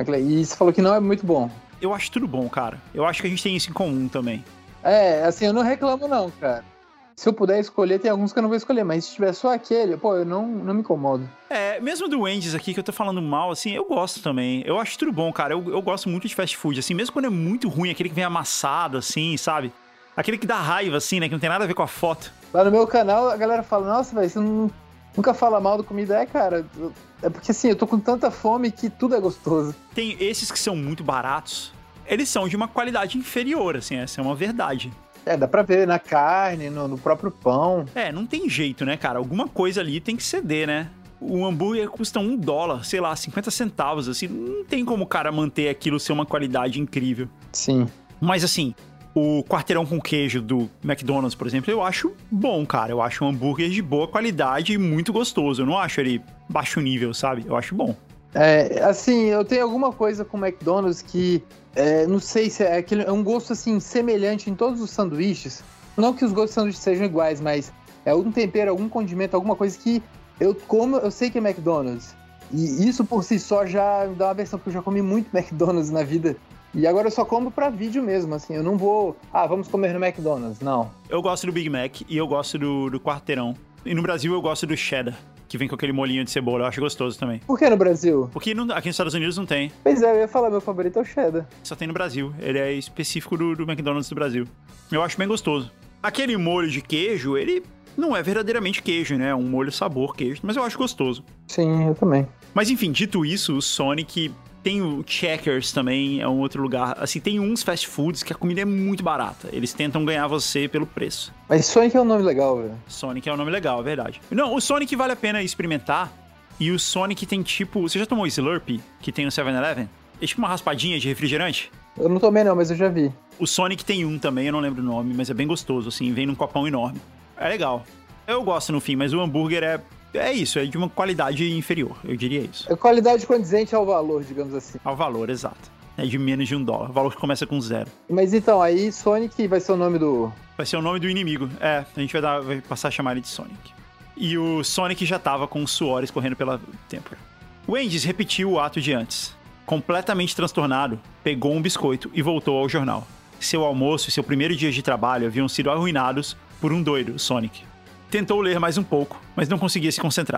E você falou que não é muito bom. Eu acho tudo bom, cara. Eu acho que a gente tem isso em comum também. É, assim, eu não reclamo não, cara. Se eu puder escolher, tem alguns que eu não vou escolher, mas se tiver só aquele, pô, eu não me incomodo. É, mesmo do Wendy's aqui, que eu tô falando mal, assim, eu gosto também. Eu acho tudo bom, cara. Eu gosto muito de fast food, assim, mesmo quando é muito ruim, aquele que vem amassado, assim, sabe? Aquele que dá raiva, assim, né, que não tem nada a ver com a foto. Lá no meu canal, a galera fala, nossa, velho, você nunca fala mal da comida. É, cara, é porque, assim, eu tô com tanta fome que tudo é gostoso. Tem esses que são muito baratos, eles são de uma qualidade inferior, assim, essa é uma verdade. É, dá pra ver na carne, no próprio pão. É, não tem jeito, né, cara? Alguma coisa ali tem que ceder, né? O hambúrguer custa $1, sei lá, 50 centavos, assim. Não tem como o cara manter aquilo ser uma qualidade incrível. Sim. Mas, assim, o quarteirão com queijo do McDonald's, por exemplo, eu acho bom, cara. Eu acho um hambúrguer de boa qualidade e muito gostoso. Eu não acho ele baixo nível, sabe? Eu acho bom. É, assim, eu tenho alguma coisa com o McDonald's que... não sei se é um gosto assim semelhante em todos os sanduíches. Não que os gostos de sanduíche sejam iguais, mas é algum tempero, algum condimento, alguma coisa que eu como, eu sei que é McDonald's. E isso por si só já me dá uma versão, porque eu já comi muito McDonald's na vida. E agora eu só como pra vídeo mesmo, assim. Eu não vou, vamos comer no McDonald's, não. Eu gosto do Big Mac e eu gosto do quarteirão. E no Brasil eu gosto do cheddar, que vem com aquele molinho de cebola. Eu acho gostoso também. Por que no Brasil? Porque aqui nos Estados Unidos não tem. Pois é, eu ia falar, meu favorito é o cheddar. Só tem no Brasil. Ele é específico do McDonald's do Brasil. Eu acho bem gostoso. Aquele molho de queijo, ele não é verdadeiramente queijo, né? É um molho sabor queijo, mas eu acho gostoso. Sim, eu também. Mas enfim, dito isso, o Sonic... Tem o Checkers também, é um outro lugar. Assim, tem uns fast foods que a comida é muito barata. Eles tentam ganhar você pelo preço. Mas Sonic é um nome legal, velho. Sonic é um nome legal, é verdade. Não, o Sonic vale a pena experimentar. E o Sonic tem tipo... Você já tomou o Slurpee, que tem no 7-Eleven? É tipo uma raspadinha de refrigerante. Eu não tomei não, mas eu já vi. O Sonic tem um também, eu não lembro o nome, mas é bem gostoso, assim. Vem num copão enorme. É legal. Eu gosto no fim, mas o hambúrguer é isso, é de uma qualidade inferior, eu diria isso. É qualidade condizente ao valor, digamos assim. Ao valor, exato. É de menos de $1. O valor que começa com 0. Mas então, aí Sonic vai ser o nome do... Vai ser o nome do inimigo. É, a gente vai passar a chamar ele de Sonic. E o Sonic já tava com suor escorrendo pela têmpora. O Wendy's repetiu o ato de antes. Completamente transtornado, pegou um biscoito e voltou ao jornal. Seu almoço e seu primeiro dia de trabalho haviam sido arruinados por um doido, Sonic. Tentou ler mais um pouco, mas não conseguia se concentrar.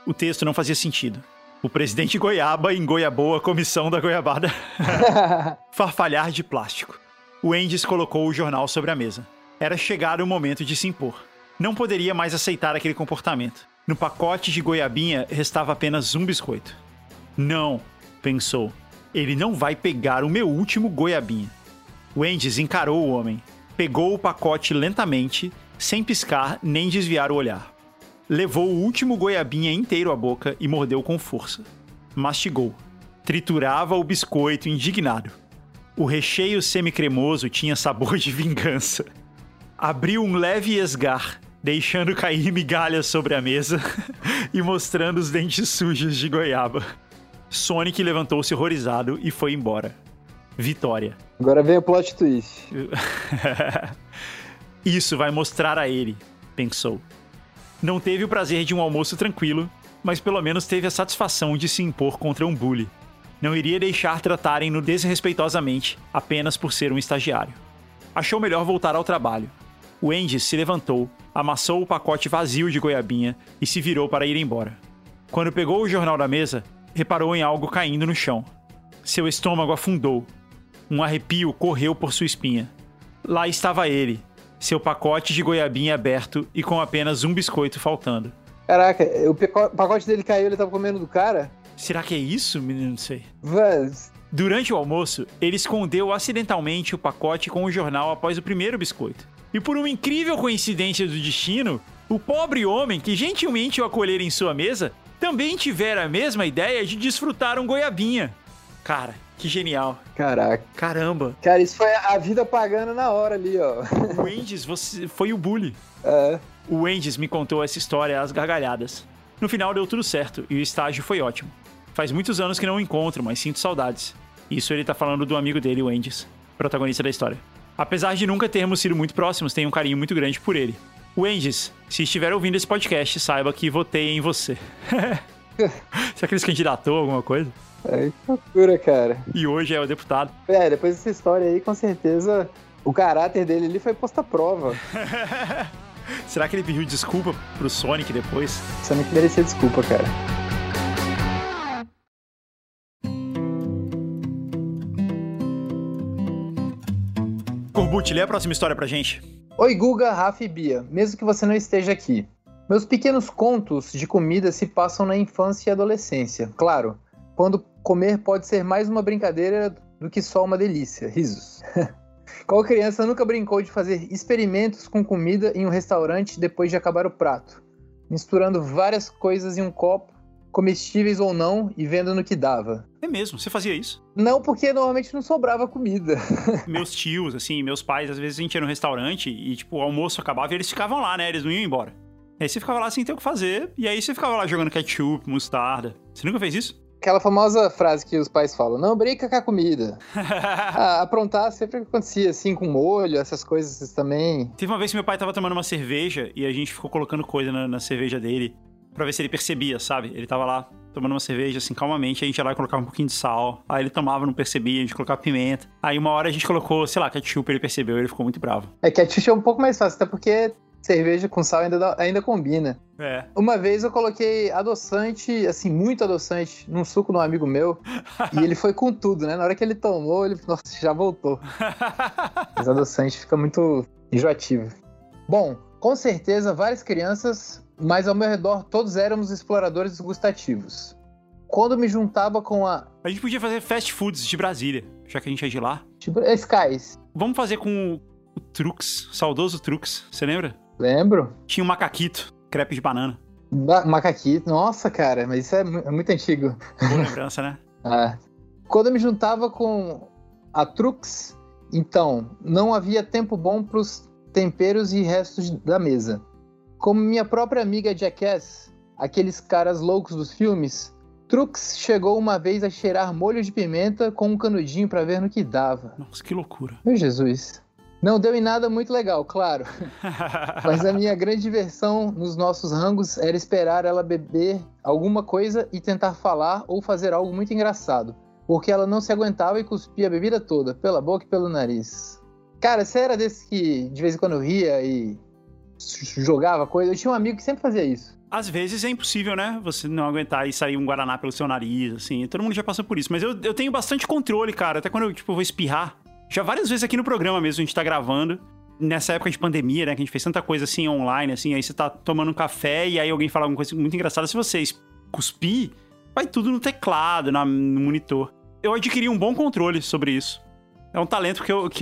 O texto não fazia sentido. O presidente Goiaba engoiabou a comissão da goiabada. Farfalhar de plástico. O Endes colocou o jornal sobre a mesa. Era chegado o momento de se impor. Não poderia mais aceitar aquele comportamento. No pacote de goiabinha restava apenas um biscoito. Não, pensou. Ele não vai pegar o meu último goiabinha. O Endes encarou o homem. Pegou o pacote lentamente, sem piscar nem desviar o olhar. Levou o último goiabinha inteiro à boca e mordeu com força. Mastigou. Triturava o biscoito indignado. O recheio semicremoso tinha sabor de vingança. Abriu um leve esgar, deixando cair migalhas sobre a mesa e mostrando os dentes sujos de goiaba. Sonic levantou-se horrorizado e foi embora. Vitória. Agora vem o plot twist. Isso vai mostrar a ele, pensou. Não teve o prazer de um almoço tranquilo, mas pelo menos teve a satisfação de se impor contra um bully. Não iria deixar tratarem-no desrespeitosamente apenas por ser um estagiário. Achou melhor voltar ao trabalho. O Endes se levantou, amassou o pacote vazio de goiabinha e se virou para ir embora. Quando pegou o jornal da mesa, reparou em algo caindo no chão. Seu estômago afundou. Um arrepio correu por sua espinha. Lá estava ele, seu pacote de goiabinha aberto e com apenas um biscoito faltando. Caraca, o pacote dele caiu, ele tava comendo do cara? Será que é isso, menino? Não sei. Mas... Durante o almoço, ele escondeu acidentalmente o pacote com o jornal após o primeiro biscoito. E por uma incrível coincidência do destino, o pobre homem que gentilmente o acolhera em sua mesa também tivera a mesma ideia de desfrutar um goiabinha. Cara, que genial. Caraca. Caramba. Cara, isso foi a vida pagando na hora ali, ó. O Endes, você foi o bully. É. O Endes me contou essa história às gargalhadas. No final deu tudo certo e o estágio foi ótimo. Faz muitos anos que não o encontro, mas sinto saudades. Isso ele tá falando do amigo dele, o Endes, protagonista da história. Apesar de nunca termos sido muito próximos, tenho um carinho muito grande por ele. O Endes, se estiver ouvindo esse podcast, saiba que votei em você. Será que ele se candidatou a alguma coisa? É, que loucura, cara. E hoje é o deputado. É, depois dessa história aí, com certeza, o caráter dele ali foi posto à prova. Será que ele pediu desculpa pro Sonic depois? Sonic merecia desculpa, cara. Corbucci, lê a próxima história pra gente. Oi, Guga, Rafa e Bia. Mesmo que você não esteja aqui. Meus pequenos contos de comida se passam na infância e adolescência. Claro, quando comer pode ser mais uma brincadeira do que só uma delícia. Risos. Qual criança nunca brincou de fazer experimentos com comida em um restaurante depois de acabar o prato? Misturando várias coisas em um copo, comestíveis ou não, e vendo no que dava. É mesmo? Você fazia isso? Não, porque normalmente não sobrava comida. Meus tios, assim, meus pais, às vezes a gente ia no restaurante e, tipo, o almoço acabava e eles ficavam lá, né? Eles não iam embora. Aí você ficava lá sem ter o que fazer, e aí você ficava lá jogando ketchup, mostarda. Você nunca fez isso? Aquela famosa frase que os pais falam, não brinca com a comida. Aprontar sempre acontecia, assim, com molho, essas coisas também. Teve uma vez que meu pai tava tomando uma cerveja e a gente ficou colocando coisa na cerveja dele pra ver se ele percebia, sabe? Ele tava lá tomando uma cerveja, assim, calmamente, a gente ia lá e colocava um pouquinho de sal. Aí ele tomava, não percebia, a gente colocava pimenta. Aí uma hora a gente colocou, sei lá, ketchup, ele percebeu, ele ficou muito bravo. É, ketchup é um pouco mais fácil, até porque cerveja com sal ainda combina. É. Uma vez eu coloquei adoçante, assim, muito adoçante, num suco de um amigo meu. E ele foi com tudo, né? Na hora que ele tomou, ele, nossa, já voltou. Mas adoçante fica muito enjoativo. Bom, com certeza várias crianças, mas ao meu redor todos éramos exploradores gustativos. Quando me juntava com a... A gente podia fazer fast foods de Brasília, já que a gente é de lá. Tipo, Skies. Vamos fazer com o Trux, saudoso Trux, você lembra? Lembro. Tinha um macaquito, crepe de banana. Macaquito, nossa, cara, mas isso é muito antigo. Boa lembrança, né? Quando eu me juntava com a Trux, então, não havia tempo bom pros temperos e restos da mesa. Como minha própria amiga Jackass, aqueles caras loucos dos filmes, Trux chegou uma vez a cheirar molho de pimenta com um canudinho pra ver no que dava. Nossa, que loucura. Meu Jesus. Não deu em nada muito legal, claro. Mas a minha grande diversão nos nossos rangos era esperar ela beber alguma coisa e tentar falar ou fazer algo muito engraçado. Porque ela não se aguentava e cuspia a bebida toda, pela boca e pelo nariz. Cara, você era desse que de vez em quando eu ria e jogava coisa? Eu tinha um amigo que sempre fazia isso. Às vezes é impossível, né? Você não aguentar e sair um guaraná pelo seu nariz, assim. Todo mundo já passou por isso. Mas eu tenho bastante controle, cara. Até quando eu, vou espirrar. Já várias vezes aqui no programa mesmo, a gente tá gravando. Nessa época de pandemia, né? Que a gente fez tanta coisa assim online, assim. Aí você tá tomando um café e aí alguém fala alguma coisa muito engraçada. Se você cuspir, vai tudo no teclado, no monitor. Eu adquiri um bom controle sobre isso. É um talento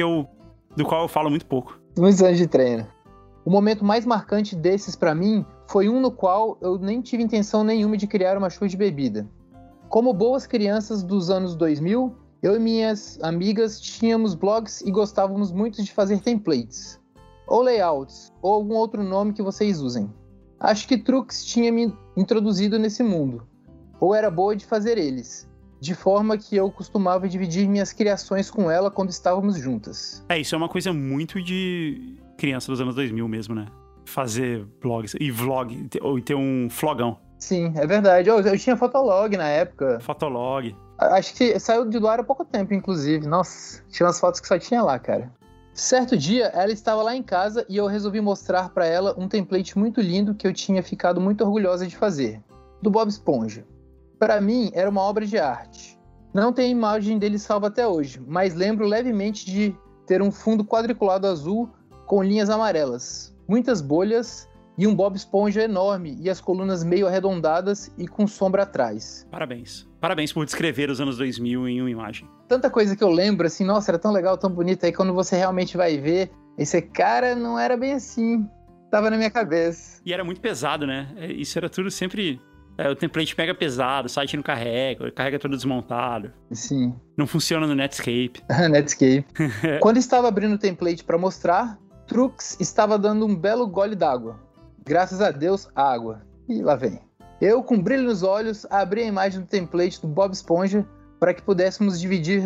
do qual eu falo muito pouco. Muitos anos de treino. O momento mais marcante desses pra mim foi um no qual eu nem tive intenção nenhuma de criar uma show de bebida. Como boas crianças dos anos 2000, eu e minhas amigas tínhamos blogs e gostávamos muito de fazer templates, ou layouts, ou algum outro nome que vocês usem. Acho que Trux tinha me introduzido nesse mundo, ou era boa de fazer eles, de forma que eu costumava dividir minhas criações com ela quando estávamos juntas. Isso é uma coisa muito de criança dos anos 2000 mesmo, né? Fazer blogs e vlog, ou ter um flogão. Sim, é verdade. Eu tinha Fotolog na época. Fotolog. Acho que saiu do ar há pouco tempo, inclusive. Nossa, tinha umas fotos que só tinha lá, cara. Certo dia, ela estava lá em casa e eu resolvi mostrar pra ela um template muito lindo que eu tinha ficado muito orgulhosa de fazer. Do Bob Esponja. Pra mim, era uma obra de arte. Não tem imagem dele salva até hoje, mas lembro levemente de ter um fundo quadriculado azul com linhas amarelas, muitas bolhas e um Bob Esponja enorme e as colunas meio arredondadas e com sombra atrás. Parabéns. Parabéns por descrever os anos 2000 em uma imagem. Tanta coisa que eu lembro, assim, nossa, era tão legal, tão bonito, aí quando você realmente vai ver, esse cara não era bem assim, tava na minha cabeça. E era muito pesado, né? Isso era tudo sempre... o template pega pesado, o site não carrega todo desmontado. Sim. Não funciona no Netscape. Netscape. Quando estava abrindo o template para mostrar, Trux estava dando um belo gole d'água. Graças a Deus, água. E lá vem. Eu, com brilho nos olhos, abri a imagem do template do Bob Esponja para que pudéssemos dividir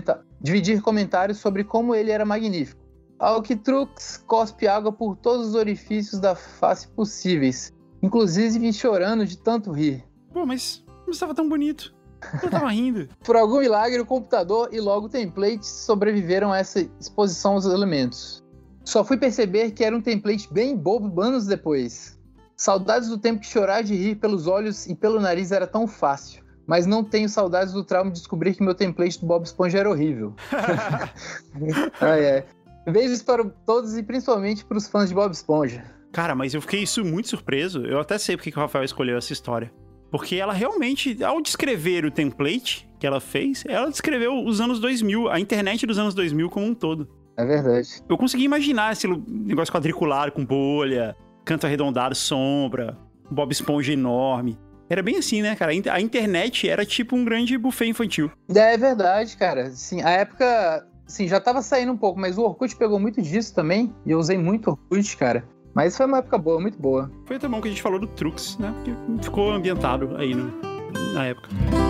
comentários sobre como ele era magnífico. Ao que Trux cospe água por todos os orifícios da face possíveis, inclusive chorando de tanto rir. Pô, mas não estava tão bonito. Eu tava rindo. Por algum milagre, o computador e logo o template sobreviveram a essa exposição aos elementos. Só fui perceber que era um template bem bobo anos depois. Saudades do tempo que chorar de rir pelos olhos e pelo nariz era tão fácil. Mas não tenho saudades do trauma de descobrir que meu template do Bob Esponja era horrível. Beijos para todos e principalmente para os fãs de Bob Esponja. Cara, mas eu fiquei muito surpreso. Eu até sei porque que o Rafael escolheu essa história. Porque ela realmente, ao descrever o template que ela fez, ela descreveu os anos 2000, a internet dos anos 2000 como um todo. É verdade. Eu consegui imaginar esse negócio quadriculado com bolha, canto arredondado, sombra, Bob Esponja enorme. Era bem assim, né, cara? A internet era tipo um grande buffet infantil. É verdade, cara. Sim, a época, sim, já tava saindo um pouco, mas o Orkut pegou muito disso também. E eu usei muito Orkut, cara. Mas foi uma época boa, muito boa. Foi até bom que a gente falou do Trux, né? Porque ficou ambientado aí na época.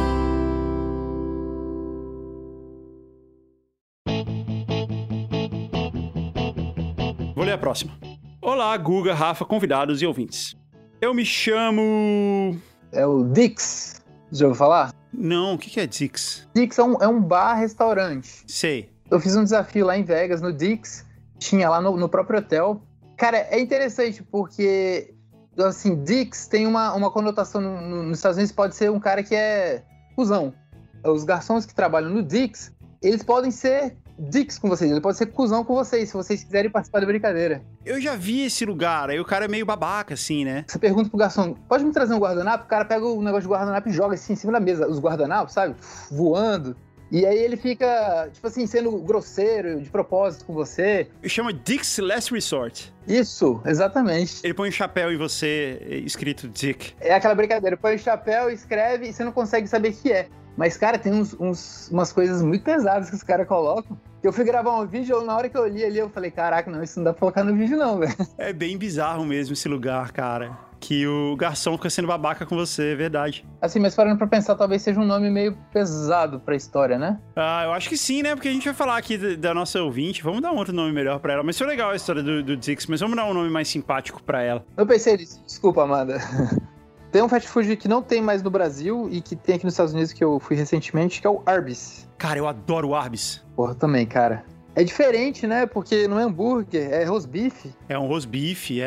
Vou ler a próxima. Olá, Guga, Rafa, convidados e ouvintes. Eu me chamo... É o Dix. Já ouviu falar? Não, o que é Dix? Dix é um bar-restaurante. Sei. Eu fiz um desafio lá em Vegas, no Dix. Tinha lá no próprio hotel. Cara, é interessante porque, assim, Dix tem uma conotação nos Estados Unidos, pode ser um cara que é cuzão. Os garçons que trabalham no Dix, eles podem ser dicks com vocês, ele pode ser cuzão com vocês, se vocês quiserem participar da brincadeira. Eu já vi esse lugar, aí o cara é meio babaca, assim, né? Você pergunta pro garçom, pode me trazer um guardanapo? O cara pega o negócio de guardanapo e joga assim em cima da mesa, os guardanapos, sabe? Voando. E aí ele fica, tipo assim, sendo grosseiro, de propósito com você. Chama Dick's Last Resort. Isso, exatamente. Ele põe um chapéu em você, escrito Dick. É aquela brincadeira, põe o chapéu, escreve e você não consegue saber o que é. Mas, cara, tem umas coisas muito pesadas que os caras colocam. Eu fui gravar um vídeo, na hora que eu li ali, eu falei, caraca, não, isso não dá pra colocar no vídeo não, velho. É bem bizarro mesmo esse lugar, cara. Que o garçom fica sendo babaca com você, é verdade. Assim, mas parando pra pensar, talvez seja um nome meio pesado pra história, né? Ah, eu acho que sim, né? Porque a gente vai falar aqui da nossa ouvinte. Vamos dar um outro nome melhor pra ela. Mas foi legal a história do Dix, mas vamos dar um nome mais simpático pra ela. Eu pensei nisso, desculpa, Amanda. Tem um fast food que não tem mais no Brasil e que tem aqui nos Estados Unidos, que eu fui recentemente, que é o Arby's. Cara, eu adoro o Arby's. Porra, também, cara. É diferente, né? Porque não é hambúrguer, é rosbife. É um rosbife, é.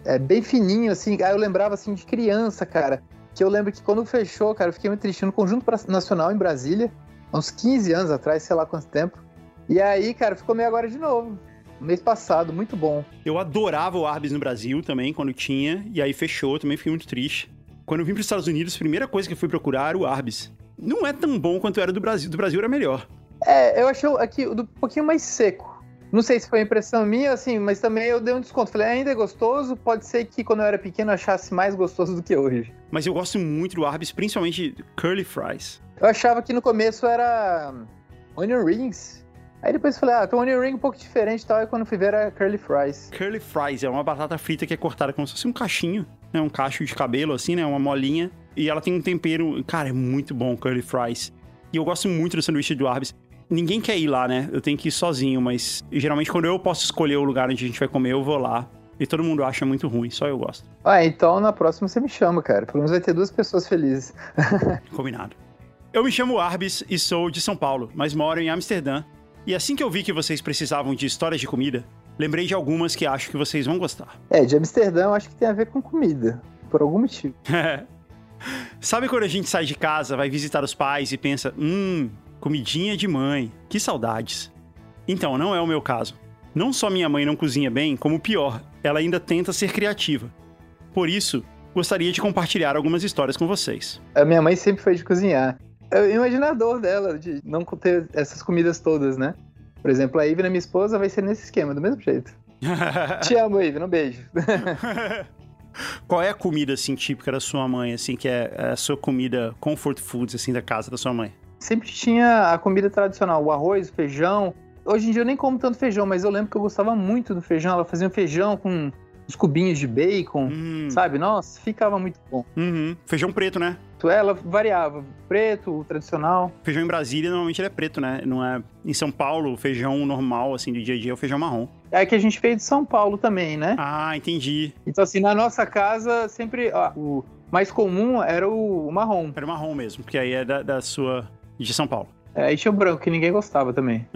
bem fininho, assim. Aí eu lembrava, assim, de criança, cara. Que eu lembro que quando fechou, cara, eu fiquei muito triste no Conjunto Nacional em Brasília, há uns 15 anos atrás, sei lá quanto tempo. E aí, cara, ficou meio agora de novo. Mês passado, muito bom. Eu adorava o Arby's no Brasil também, quando tinha, e aí fechou, também fiquei muito triste. Quando eu vim para os Estados Unidos, a primeira coisa que eu fui procurar era o Arby's. Não é tão bom quanto era do Brasil era melhor. Eu achei aqui um pouquinho mais seco. Não sei se foi impressão minha, assim, mas também eu dei um desconto. Falei, ainda é gostoso, pode ser que quando eu era pequeno eu achasse mais gostoso do que hoje. Mas eu gosto muito do Arby's, principalmente curly fries. Eu achava que no começo era onion rings. Aí depois eu falei, tem um onion ring um pouco diferente e tal, e quando fui ver era curly fries. Curly fries é uma batata frita que é cortada como se fosse um cachinho, né? Um cacho de cabelo, assim, né? Uma molinha. E ela tem um tempero... Cara, é muito bom curly fries. E eu gosto muito do sanduíche do Arby's. Ninguém quer ir lá, né? Eu tenho que ir sozinho, mas geralmente quando eu posso escolher o lugar onde a gente vai comer, eu vou lá. E todo mundo acha muito ruim, só eu gosto. Então na próxima você me chama, cara. Pelo menos vai ter 2 pessoas felizes. Combinado. Eu me chamo Arby's e sou de São Paulo, mas moro em Amsterdã. E assim que eu vi que vocês precisavam de histórias de comida, lembrei de algumas que acho que vocês vão gostar. De Amsterdã eu acho que tem a ver com comida, por algum motivo. Sabe quando a gente sai de casa, vai visitar os pais e pensa, comidinha de mãe, que saudades. Então, não é o meu caso. Não só minha mãe não cozinha bem, como pior, ela ainda tenta ser criativa. Por isso, gostaria de compartilhar algumas histórias com vocês. A minha mãe sempre foi de cozinhar. Eu imagino a dor dela de não ter essas comidas todas, né? Por exemplo, a Ivna, minha esposa, vai ser nesse esquema, do mesmo jeito. Te amo, Ivna, um beijo. Qual é a comida, assim, típica da sua mãe, assim, que é a sua comida comfort foods, assim, da casa da sua mãe? Sempre tinha a comida tradicional, o arroz, o feijão. Hoje em dia eu nem como tanto feijão, mas eu lembro que eu gostava muito do feijão. Ela fazia um feijão com uns cubinhos de bacon, sabe? Nossa, ficava muito bom. Feijão preto, né? Ela variava, preto, tradicional. Feijão em Brasília, normalmente ele é preto, né? Não é... Em São Paulo, o feijão normal, assim, do dia a dia é o feijão marrom. É que a gente veio de São Paulo também, né? Ah, entendi. Então, assim, na nossa casa, sempre o mais comum era o marrom. Era o marrom mesmo, porque aí é da sua... de São Paulo. E tinha o branco, que ninguém gostava também.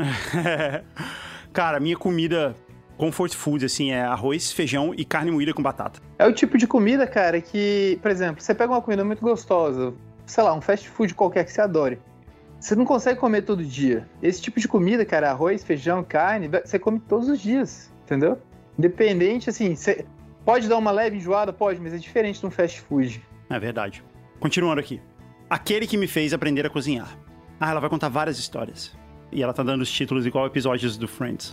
Cara, minha comida comfort food, assim, é arroz, feijão e carne moída com batata. É o tipo de comida, cara, que, por exemplo, você pega uma comida muito gostosa, sei lá, um fast food qualquer que você adore. Você não consegue comer todo dia. Esse tipo de comida, cara, arroz, feijão, carne, você come todos os dias, entendeu? Independente, assim, você pode dar uma leve enjoada, pode, mas é diferente de um fast food. É verdade. Continuando aqui. Aquele que me fez aprender a cozinhar. Ela vai contar várias histórias. E ela tá dando os títulos igual episódios do Friends.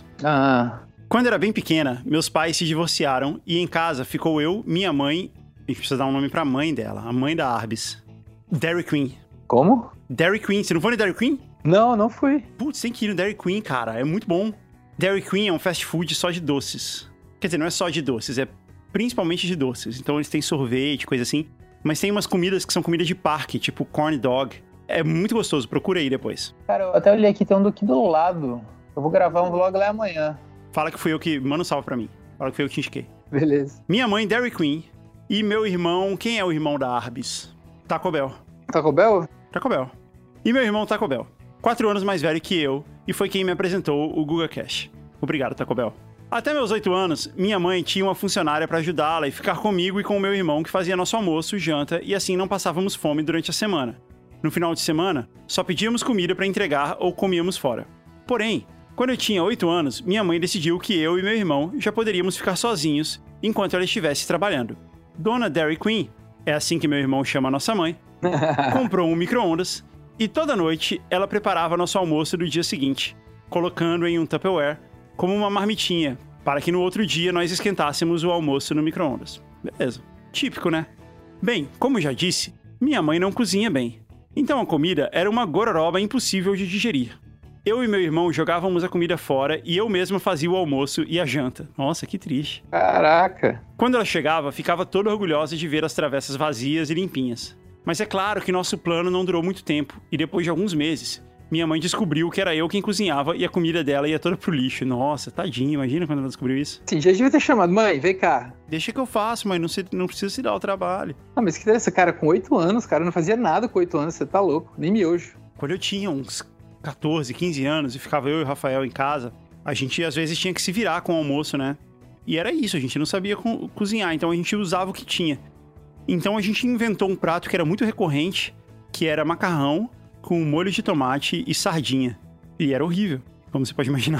Quando era bem pequena, meus pais se divorciaram e em casa ficou eu, minha mãe... A gente precisa dar um nome pra mãe dela, a mãe da Arby's. Dairy Queen. Como? Dairy Queen. Você não foi no Dairy Queen? Não fui. Putz, tem que ir no Dairy Queen, cara. É muito bom. Dairy Queen é um fast food só de doces. Quer dizer, não é só de doces, é principalmente de doces. Então eles têm sorvete, coisa assim. Mas tem umas comidas que são comidas de parque, tipo corn dog. É muito gostoso, procura aí depois. Cara, eu até olhei aqui, tem um aqui do lado. Eu vou gravar um vlog lá amanhã. Fala que fui eu que... Manda um salve pra mim. Fala que foi eu que te indiquei. Beleza. Minha mãe, Dairy Queen. E meu irmão... Quem é o irmão da Arby's? Taco Bell. Taco Bell? Taco Bell. E meu irmão, Taco Bell. 4 anos mais velho que eu. E foi quem me apresentou o Guga Cash. Obrigado, Taco Bell. Até meus 8 anos, minha mãe tinha uma funcionária pra ajudá-la e ficar comigo e com o meu irmão que fazia nosso almoço, janta, e assim não passávamos fome durante a semana. No final de semana, só pedíamos comida pra entregar ou comíamos fora. Porém, quando eu tinha 8 anos, minha mãe decidiu que eu e meu irmão já poderíamos ficar sozinhos enquanto ela estivesse trabalhando. Dona Dairy Queen, é assim que meu irmão chama a nossa mãe, comprou um micro-ondas e toda noite ela preparava nosso almoço do dia seguinte, colocando em um Tupperware como uma marmitinha, para que no outro dia nós esquentássemos o almoço no micro-ondas. Beleza. Típico, né? Bem, como já disse, minha mãe não cozinha bem. Então a comida era uma gororoba impossível de digerir. Eu e meu irmão jogávamos a comida fora e eu mesmo fazia o almoço e a janta. Nossa, que triste. Caraca. Quando ela chegava, ficava toda orgulhosa de ver as travessas vazias e limpinhas. Mas é claro que nosso plano não durou muito tempo e depois de alguns meses, minha mãe descobriu que era eu quem cozinhava e a comida dela ia toda pro lixo. Nossa, tadinha, imagina quando ela descobriu isso. Sim, já devia ter chamado. Mãe, vem cá. Deixa que eu faço, mãe, não precisa se dar o trabalho. Mas que interessante, cara, com 8 anos, cara, não fazia nada com 8 anos, você tá louco, nem miojo. Quando eu tinha uns 14, 15 anos e ficava eu e o Rafael em casa, a gente às vezes tinha que se virar com o almoço, né? E era isso, a gente não sabia cozinhar, então a gente usava o que tinha. Então a gente inventou um prato que era muito recorrente, que era macarrão com molho de tomate e sardinha. E era horrível, como você pode imaginar.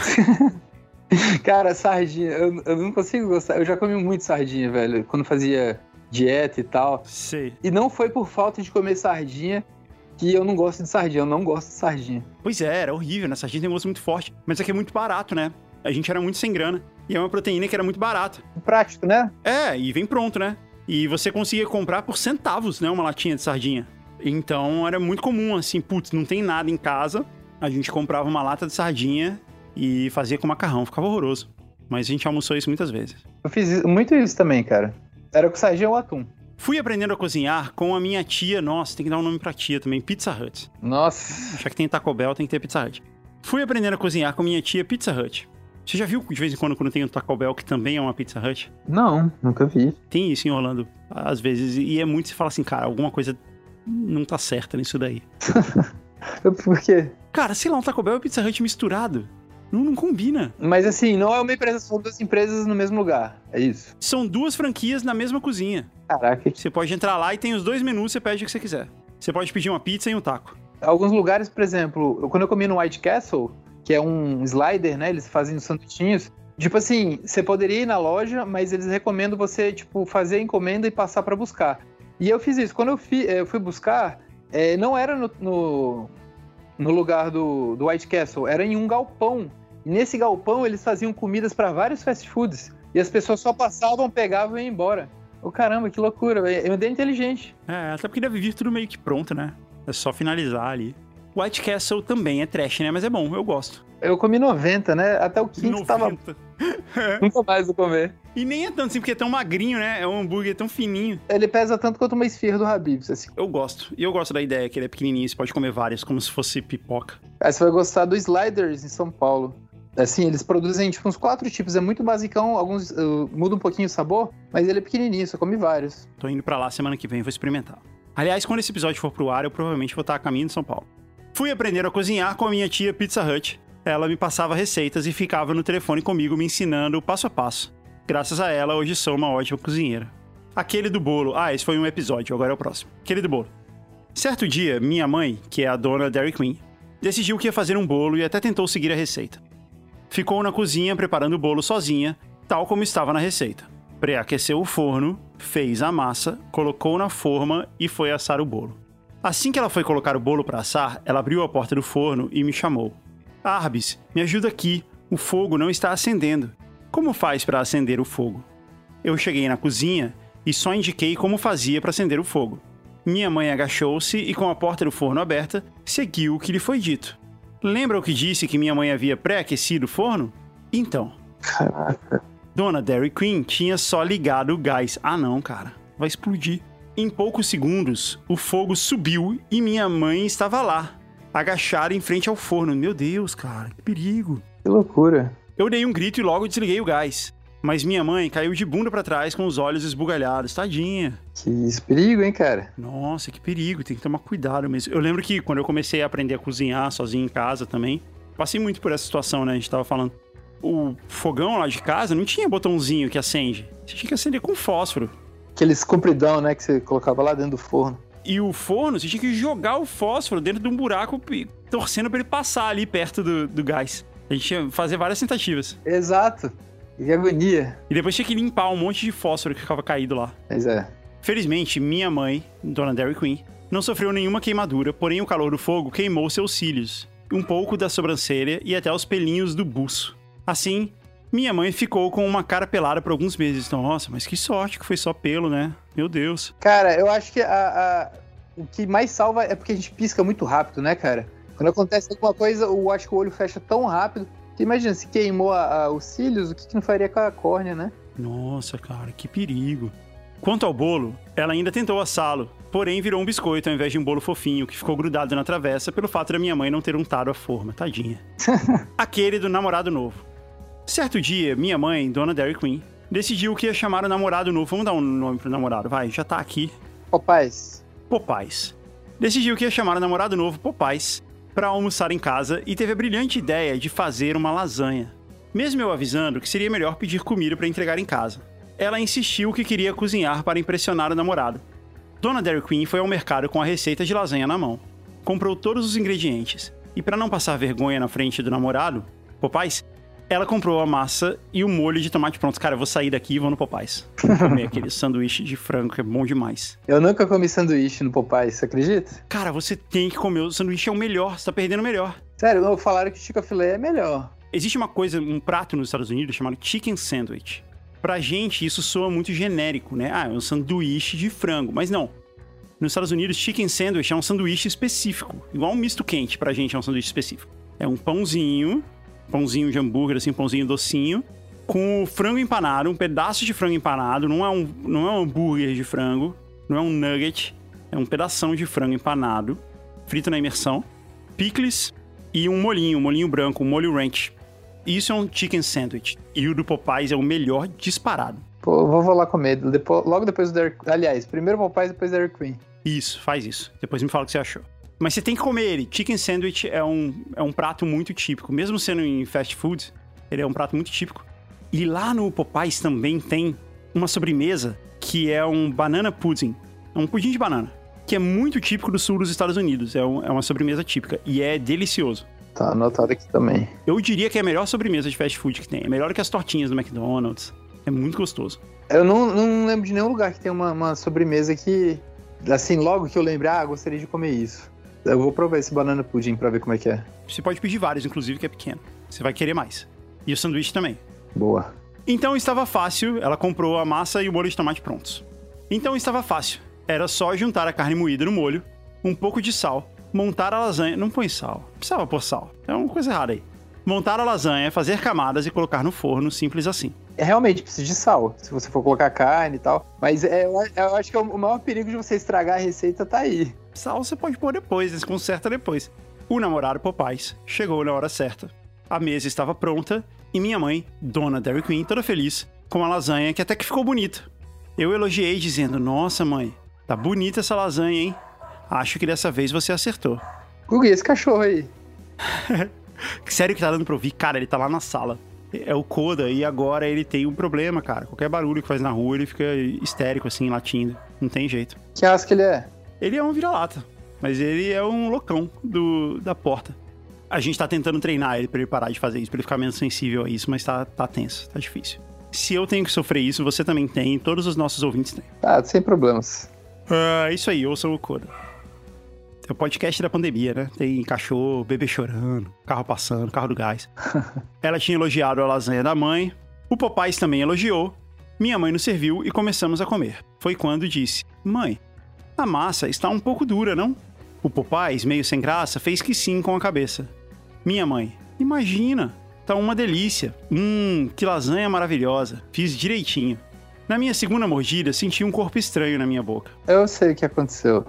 Cara, sardinha, eu não consigo gostar. Eu já comi muito sardinha, velho, quando fazia dieta e tal. Sei. E não foi por falta de comer sardinha que eu não gosto de sardinha. Eu não gosto de sardinha. Pois é, era horrível, né? Sardinha tem um gosto muito forte. Mas aqui é muito barato, né? A gente era muito sem grana. E é uma proteína que era muito barata. Prático, né? É, e vem pronto, né? E você conseguia comprar por centavos, né? Uma latinha de sardinha. Então era muito comum, assim, putz, não tem nada em casa. A gente comprava uma lata de sardinha e fazia com macarrão. Ficava horroroso. Mas a gente almoçou isso muitas vezes. Eu fiz muito isso também, cara. Era com sardinha ou atum. Fui aprendendo a cozinhar com a minha tia. Nossa, tem que dar um nome pra tia também. Pizza Hut. Nossa. Já que tem Taco Bell, tem que ter Pizza Hut. Fui aprendendo a cozinhar com minha tia Pizza Hut. Você já viu de vez em quando tem um Taco Bell que também é uma Pizza Hut? Não, nunca vi. Tem isso em Orlando, às vezes. E é muito, você fala assim, cara, alguma coisa não tá certa nisso daí. Por quê? Cara, sei lá, um Taco Bell e Pizza Hut misturado. Não combina. Mas assim, não é uma empresa, são duas empresas no mesmo lugar, é isso? São duas franquias na mesma cozinha. Caraca. Você pode entrar lá e tem os dois menus, você pede o que você quiser. Você pode pedir uma pizza e um taco. Alguns lugares, por exemplo, quando eu comi no White Castle, que é um slider, né, eles fazem os sanduichinhos, tipo assim, você poderia ir na loja, mas eles recomendam você, tipo, fazer a encomenda e passar pra buscar. E eu fiz isso. Quando eu fui buscar, não era no lugar do White Castle, era em um galpão. E nesse galpão eles faziam comidas para vários fast foods. E as pessoas só passavam, pegavam e iam embora. Oh, caramba, que loucura, velho. Eu andei inteligente. Até porque deve vir tudo meio que pronto, né? É só finalizar ali. White Castle também é trash, né? Mas é bom, eu gosto. Eu comi 90, né? Até o quinto 90. tava... Nunca mais vou comer. E nem é tanto assim, porque é tão magrinho, né? É um hambúrguer tão fininho. Ele pesa tanto quanto uma esfirra do Habib's, assim. Eu gosto. E eu gosto da ideia que ele é pequenininho, você pode comer vários, como se fosse pipoca. Aí você vai gostar do Sliders em São Paulo. Assim, eles produzem tipo uns 4 tipos, é muito basicão, alguns muda um pouquinho o sabor, mas ele é pequenininho, você come vários. Tô indo pra lá semana que vem, vou experimentar. Aliás, quando esse episódio for pro ar, eu provavelmente vou estar a caminho de São Paulo. Fui aprender a cozinhar com a minha tia Pizza Hut. Ela me passava receitas e ficava no telefone comigo me ensinando passo a passo. Graças a ela, hoje sou uma ótima cozinheira. Aquele do bolo. Esse foi um episódio, agora é o próximo. Aquele do bolo. Certo dia, minha mãe, que é a dona Dairy Queen, decidiu que ia fazer um bolo e até tentou seguir a receita. Ficou na cozinha preparando o bolo sozinha, tal como estava na receita. Pré-aqueceu o forno, fez a massa, colocou na forma e foi assar o bolo. Assim que ela foi colocar o bolo para assar, ela abriu a porta do forno e me chamou. Arbis, me ajuda aqui, o fogo não está acendendo. Como faz para acender o fogo? Eu cheguei na cozinha e só indiquei como fazia para acender o fogo. Minha mãe agachou-se e, com a porta do forno aberta, seguiu o que lhe foi dito. Lembra o que disse que minha mãe havia pré-aquecido o forno? Então. Caraca. Dona Dairy Queen tinha só ligado o gás. Não, cara. Vai explodir. Em poucos segundos, o fogo subiu e minha mãe estava lá, agachada em frente ao forno. Meu Deus, cara, que perigo. Que loucura. Eu dei um grito e logo desliguei o gás. Mas minha mãe caiu de bunda pra trás com os olhos esbugalhados. Tadinha. Que perigo, hein, cara? Nossa, que perigo. Tem que tomar cuidado mesmo. Eu lembro que quando eu comecei a aprender a cozinhar sozinho em casa também, passei muito por essa situação, né? A gente tava falando. O fogão lá de casa não tinha botãozinho que acende. Você tinha que acender com fósforo. Aqueles compridão, né, que você colocava lá dentro do forno. E o forno, você tinha que jogar o fósforo dentro de um buraco, torcendo pra ele passar ali perto do gás. A gente ia fazer várias tentativas. Exato. Que agonia. E depois tinha que limpar um monte de fósforo que ficava caído lá. Pois é. Felizmente, minha mãe, Dona Dairy Queen, não sofreu nenhuma queimadura, porém o calor do fogo queimou seus cílios, um pouco da sobrancelha e até os pelinhos do buço. Assim, minha mãe ficou com uma cara pelada por alguns meses. Nossa, mas que sorte que foi só pelo, né? Meu Deus. Cara, eu acho que o que mais salva é porque a gente pisca muito rápido, né, cara? Quando acontece alguma coisa, eu acho que o olho fecha tão rápido. Que imagina, se queimou os cílios, o que não faria com a córnea, né? Nossa, cara, que perigo. Quanto ao bolo, ela ainda tentou assá-lo, porém virou um biscoito ao invés de um bolo fofinho, que ficou grudado na travessa pelo fato da minha mãe não ter untado a forma. Tadinha. Aquele do namorado novo. Certo dia, minha mãe, Dona Dairy Queen, decidiu que ia chamar o namorado novo. Vamos dar um nome pro namorado, vai, já tá aqui. Popeyes. Decidiu que ia chamar o namorado novo, Popeyes, para almoçar em casa e teve a brilhante ideia de fazer uma lasanha. Mesmo eu avisando que seria melhor pedir comida para entregar em casa. Ela insistiu que queria cozinhar para impressionar o namorado. Dona Dairy Queen foi ao mercado com a receita de lasanha na mão. Comprou todos os ingredientes. E para não passar vergonha na frente do namorado, Popeyes, ela comprou a massa e o molho de tomate pronto. Cara, eu vou sair daqui e vou no Popeyes. Vou comer aquele sanduíche de frango que é bom demais. Eu nunca comi sanduíche no Popeyes, você acredita? Cara, você tem que comer. O sanduíche é o melhor. Você tá perdendo o melhor. Sério, falaram que Chick-fil-A é melhor. Existe uma coisa, um prato nos Estados Unidos chamado chicken sandwich. Pra gente, isso soa muito genérico, né? Ah, é um sanduíche de frango. Mas não. Nos Estados Unidos, chicken sandwich é um sanduíche específico. Igual um misto quente pra gente é um sanduíche específico. É um pãozinho de hambúrguer, assim, pãozinho docinho, com frango empanado, um pedaço de frango empanado. Não é um hambúrguer de frango, não é um nugget. É um pedação de frango empanado, frito na imersão. Pickles e um molhinho branco, um molho ranch. Isso é um chicken sandwich. E o do Popeyes é o melhor disparado. Pô, eu vou lá comer. Logo depois do Dairy Queen. Aliás, primeiro Popeyes, depois Dairy Queen. Isso, faz isso. Depois me fala o que você achou. Mas você tem que comer ele. Chicken sandwich é um prato muito típico. Mesmo sendo em fast food, ele é um prato muito típico. E lá no Popeyes também tem uma sobremesa que é um banana pudding. É um pudim de banana. Que é muito típico do sul dos Estados Unidos. É uma sobremesa típica. E é delicioso. Tá anotado aqui também. Eu diria que é a melhor sobremesa de fast food que tem. É melhor que as tortinhas do McDonald's. É muito gostoso. Eu não lembro de nenhum lugar que tem uma sobremesa que... Assim, logo que eu lembrar, gostaria de comer isso. Eu vou provar esse banana pudim pra ver como é que é. Você pode pedir vários, inclusive, que é pequeno. Você vai querer mais. E o sanduíche também. Boa. Então estava fácil. Ela comprou a massa e o molho de tomate prontos. Então estava fácil. Era só juntar a carne moída no molho, um pouco de sal, montar a lasanha... Não põe sal. Precisava pôr sal. É uma coisa errada aí. Montar a lasanha, fazer camadas e colocar no forno, simples assim. Realmente precisa de sal, se você for colocar carne e tal. Mas eu acho que o maior perigo de você estragar a receita tá aí. Sal você pode pôr depois, você conserta depois. O namorado Popeyes chegou na hora certa. A mesa estava pronta e minha mãe, Dona Dairy Queen, toda feliz, com a lasanha que até que ficou bonita. Eu elogiei dizendo, nossa mãe, tá bonita essa lasanha, hein? Acho que dessa vez você acertou. Gugu, esse cachorro aí? Sério que tá dando pra ouvir? Cara, ele tá lá na sala. É o Coda e agora ele tem um problema, cara. Qualquer barulho que faz na rua, ele fica histérico, assim, latindo. Não tem jeito. Que raça que ele é? Ele é um vira-lata, mas ele é um loucão da porta. A gente tá tentando treinar ele pra ele parar de fazer isso, pra ele ficar menos sensível a isso, mas tá tenso, tá difícil. Se eu tenho que sofrer isso, você também tem, todos os nossos ouvintes têm. Tá, sem problemas. Isso aí, ouçam o Coda. É o podcast da pandemia, né? Tem cachorro, bebê chorando, carro passando, carro do gás. Ela tinha elogiado a lasanha da mãe. O Popeyes também elogiou. Minha mãe nos serviu e começamos a comer. Foi quando disse, mãe, a massa está um pouco dura, não? O Popeyes, meio sem graça, fez que sim com a cabeça. Minha mãe, imagina, tá uma delícia. Que lasanha maravilhosa. Fiz direitinho. Na minha segunda mordida, senti um corpo estranho na minha boca. Eu sei o que aconteceu.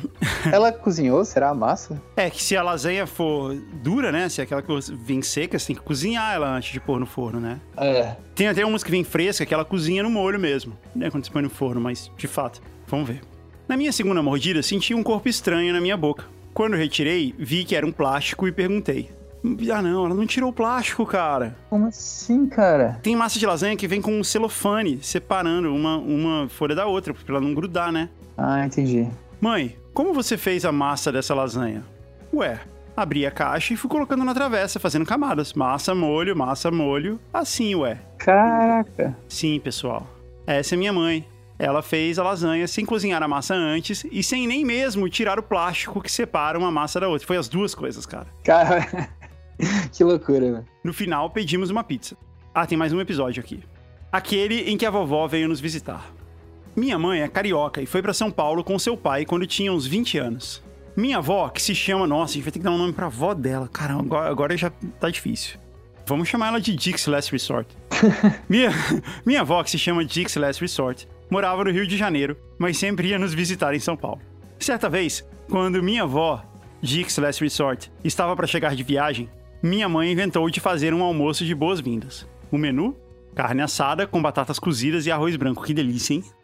Ela cozinhou? Será a massa? É que se a lasanha for dura, né? Se é aquela que vem seca, você tem que cozinhar ela antes de pôr no forno, né? É. Tem até umas que vem fresca, que ela cozinha no molho mesmo, né? Quando você põe no forno, mas de fato, vamos ver. Na minha segunda mordida, senti um corpo estranho na minha boca. Quando eu retirei, vi que era um plástico e perguntei. Ah não, ela não tirou o plástico, cara. Como assim, cara? Tem massa de lasanha que vem com um celofane, separando uma folha da outra, pra ela não grudar, né? Ah, entendi. Mãe, como você fez a massa dessa lasanha? Ué, abri a caixa e fui colocando na travessa, fazendo camadas. Massa, molho, assim, ué. Caraca. Sim, pessoal. Essa é minha mãe. Ela fez a lasanha sem cozinhar a massa antes e sem nem mesmo tirar o plástico que separa uma massa da outra. Foi as duas coisas, cara. Cara, que loucura, velho. No final, pedimos uma pizza. Ah, tem mais um episódio aqui. Aquele em que a vovó veio nos visitar. Minha mãe é carioca e foi pra São Paulo com seu pai quando tinha uns 20 anos. Minha avó, que se chama... Nossa, a gente vai ter que dar um nome pra avó dela. Caramba, agora já tá difícil. Vamos chamar ela de Dick's Last Resort. Minha avó, que se chama Dick's Last Resort, morava no Rio de Janeiro, mas sempre ia nos visitar em São Paulo. Certa vez, quando minha avó, Dick's Last Resort, estava para chegar de viagem, minha mãe inventou de fazer um almoço de boas-vindas. O menu? Carne assada com batatas cozidas e arroz branco. Que delícia, hein?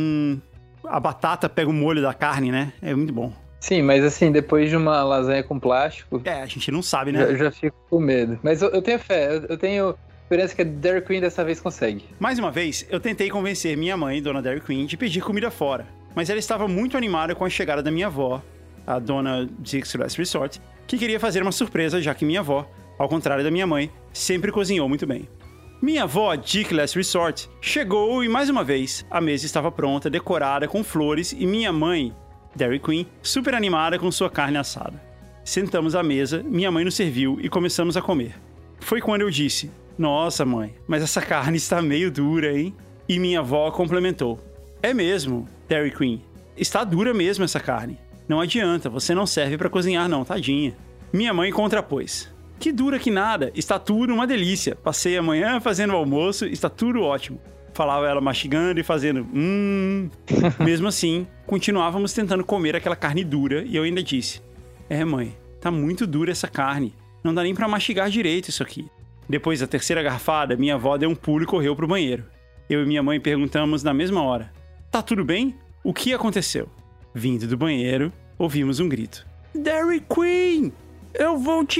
A batata pega o molho da carne, né? É muito bom. Sim, mas assim, depois de uma lasanha com plástico... É, a gente não sabe, né? Eu já fico com medo. Mas eu tenho fé, eu tenho esperança que a Dairy Queen dessa vez consegue. Mais uma vez, eu tentei convencer minha mãe, Dona Dairy Queen, de pedir comida fora. Mas ela estava muito animada com a chegada da minha avó, a Dona Dick's Last Resort, que queria fazer uma surpresa, já que minha avó, ao contrário da minha mãe, sempre cozinhou muito bem. Minha avó, Dick's Last Resort, chegou e mais uma vez a mesa estava pronta, decorada com flores e minha mãe, Dairy Queen, super animada com sua carne assada. Sentamos à mesa, minha mãe nos serviu e começamos a comer. Foi quando eu disse: "Nossa, mãe, mas essa carne está meio dura, hein?" E minha avó complementou: "É mesmo, Dairy Queen. Está dura mesmo essa carne. Não adianta, você não serve para cozinhar não, tadinha." Minha mãe contrapôs: "Que dura que nada, está tudo uma delícia. Passei a manhã fazendo o almoço, está tudo ótimo." Falava ela mastigando e fazendo Mesmo assim, continuávamos tentando comer aquela carne dura e eu ainda disse: "É, mãe, tá muito dura essa carne. Não dá nem pra mastigar direito isso aqui." Depois da terceira garfada, minha avó deu um pulo e correu pro banheiro. Eu e minha mãe perguntamos na mesma hora: "Tá tudo bem? O que aconteceu?" Vindo do banheiro, ouvimos um grito: "Dairy Queen! Eu vou te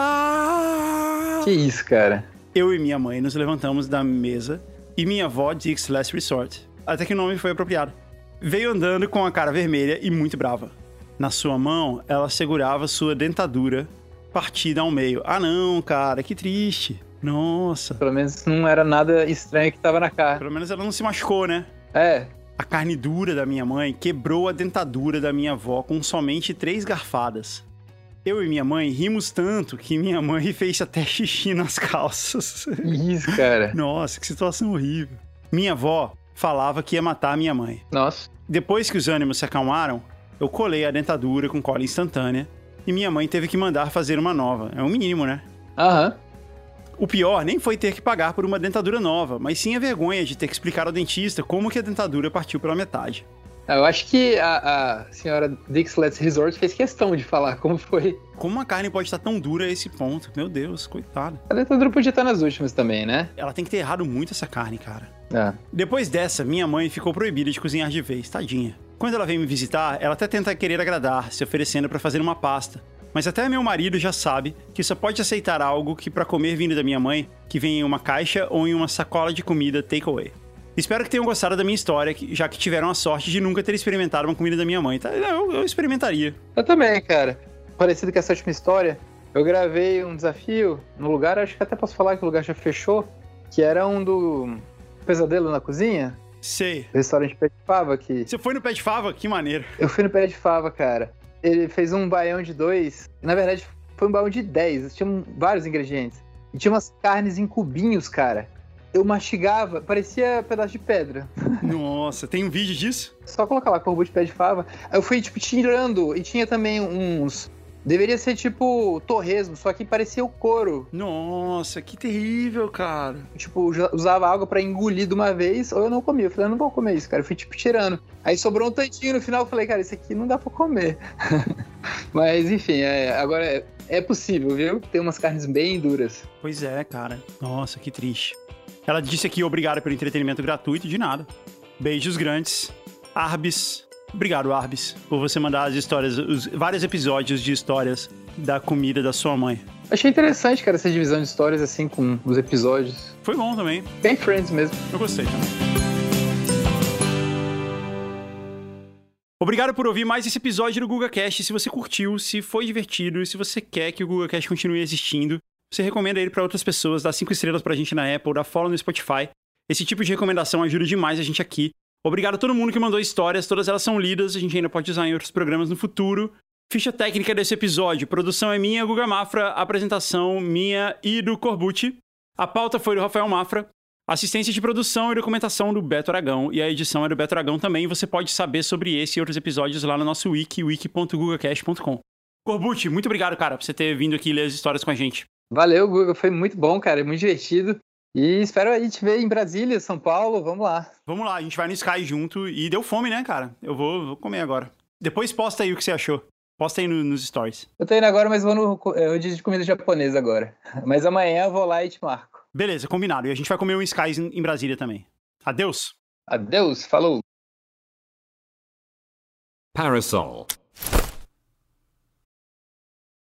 matar!" Que isso, cara? Eu e minha mãe nos levantamos da mesa e minha avó, Dick's Last Resort, até que o nome foi apropriado, veio andando com a cara vermelha e muito brava. Na sua mão, ela segurava sua dentadura partida ao meio. Ah não, cara, que triste. Nossa. Pelo menos não era nada estranho que tava na carne. Pelo menos ela não se machucou, né? É. A carne dura da minha mãe quebrou a dentadura da minha avó com somente 3 garfadas. Eu e minha mãe rimos tanto que minha mãe fez até xixi nas calças. Isso, cara. Nossa, que situação horrível. Minha avó falava que ia matar a minha mãe. Nossa. Depois que os ânimos se acalmaram, eu colei a dentadura com cola instantânea e minha mãe teve que mandar fazer uma nova. É o mínimo, né? Aham. O pior nem foi ter que pagar por uma dentadura nova, mas sim a vergonha de ter que explicar ao dentista como que a dentadura partiu pela metade. Eu acho que a senhora Dick's Last Resort fez questão de falar como foi. Como uma carne pode estar tão dura a esse ponto? Meu Deus, coitada. A dentadura podia estar nas últimas também, né? Ela tem que ter errado muito essa carne, cara. Ah. Depois dessa, minha mãe ficou proibida de cozinhar de vez, tadinha. Quando ela vem me visitar, ela até tenta querer agradar, se oferecendo pra fazer uma pasta. Mas até meu marido já sabe que só pode aceitar algo que pra comer vindo da minha mãe, que vem em uma caixa ou em uma sacola de comida takeaway. Espero que tenham gostado da minha história, já que tiveram a sorte de nunca ter experimentado uma comida da minha mãe, tá? Eu experimentaria. Eu também, cara. Parecido com essa última história, eu gravei um desafio no lugar, acho que até posso falar que o lugar já fechou, que era um do Pesadelo na Cozinha. Sei. Restaurante Pé de Fava que... Você foi no Pé de Fava? Que maneiro. Eu fui no Pé de Fava, cara. Ele fez um baião de 2. Na verdade, foi um baião de 10. Tinha vários ingredientes. E tinha umas carnes em cubinhos, cara. Eu mastigava, parecia pedaço de pedra. Nossa, tem um vídeo disso? Só colocar lá, corbu de pé de fava. Aí eu fui, tipo, tirando. E tinha também uns... Deveria ser, tipo, torresmo, só que parecia o couro. Nossa, que terrível, cara. Tipo, usava água pra engolir de uma vez, ou eu não comia. Eu falei, eu não vou comer isso, cara. Eu fui, tipo, tirando. Aí sobrou um tantinho no final, eu falei, cara, isso aqui não dá pra comer. Mas, enfim, agora é possível, viu? Tem umas carnes bem duras. Pois é, cara. Nossa, que triste. Ela disse aqui, obrigado pelo entretenimento gratuito, de nada. Beijos grandes. Arbis. Obrigado, Arbis, por você mandar as histórias, os vários episódios de histórias da comida da sua mãe. Achei interessante, cara, essa divisão de histórias, assim, com os episódios. Foi bom também. Bem Friends mesmo. Eu gostei também. Obrigado por ouvir mais esse episódio do GugaCast. Se você curtiu, se foi divertido, se você quer que o GugaCast continue existindo, você recomenda ele para outras pessoas, dá 5 estrelas pra gente na Apple, dá follow no Spotify. Esse tipo de recomendação ajuda demais a gente aqui. Obrigado a todo mundo que mandou histórias, todas elas são lidas, a gente ainda pode usar em outros programas no futuro. Ficha técnica desse episódio, produção é minha, Guga Mafra, apresentação minha e do Corbucci. A pauta foi do Rafael Mafra, assistência de produção e documentação do Beto Aragão, e a edição é do Beto Aragão também. Você pode saber sobre esse e outros episódios lá no nosso wiki.gugacast.com. Corbucci, muito obrigado, cara, por você ter vindo aqui ler as histórias com a gente. Valeu, Guga, foi muito bom, cara, muito divertido. E espero a gente ver em Brasília, São Paulo, vamos lá. Vamos lá, a gente vai no Sky junto e deu fome, né, cara? Eu vou comer agora. Depois posta aí o que você achou. Posta aí nos stories. Eu tô indo agora, mas vou no rodízio de comida japonesa agora. Mas amanhã eu vou lá e te marco. Beleza, combinado. E a gente vai comer um Sky em Brasília também. Adeus. Adeus, falou. Parasol.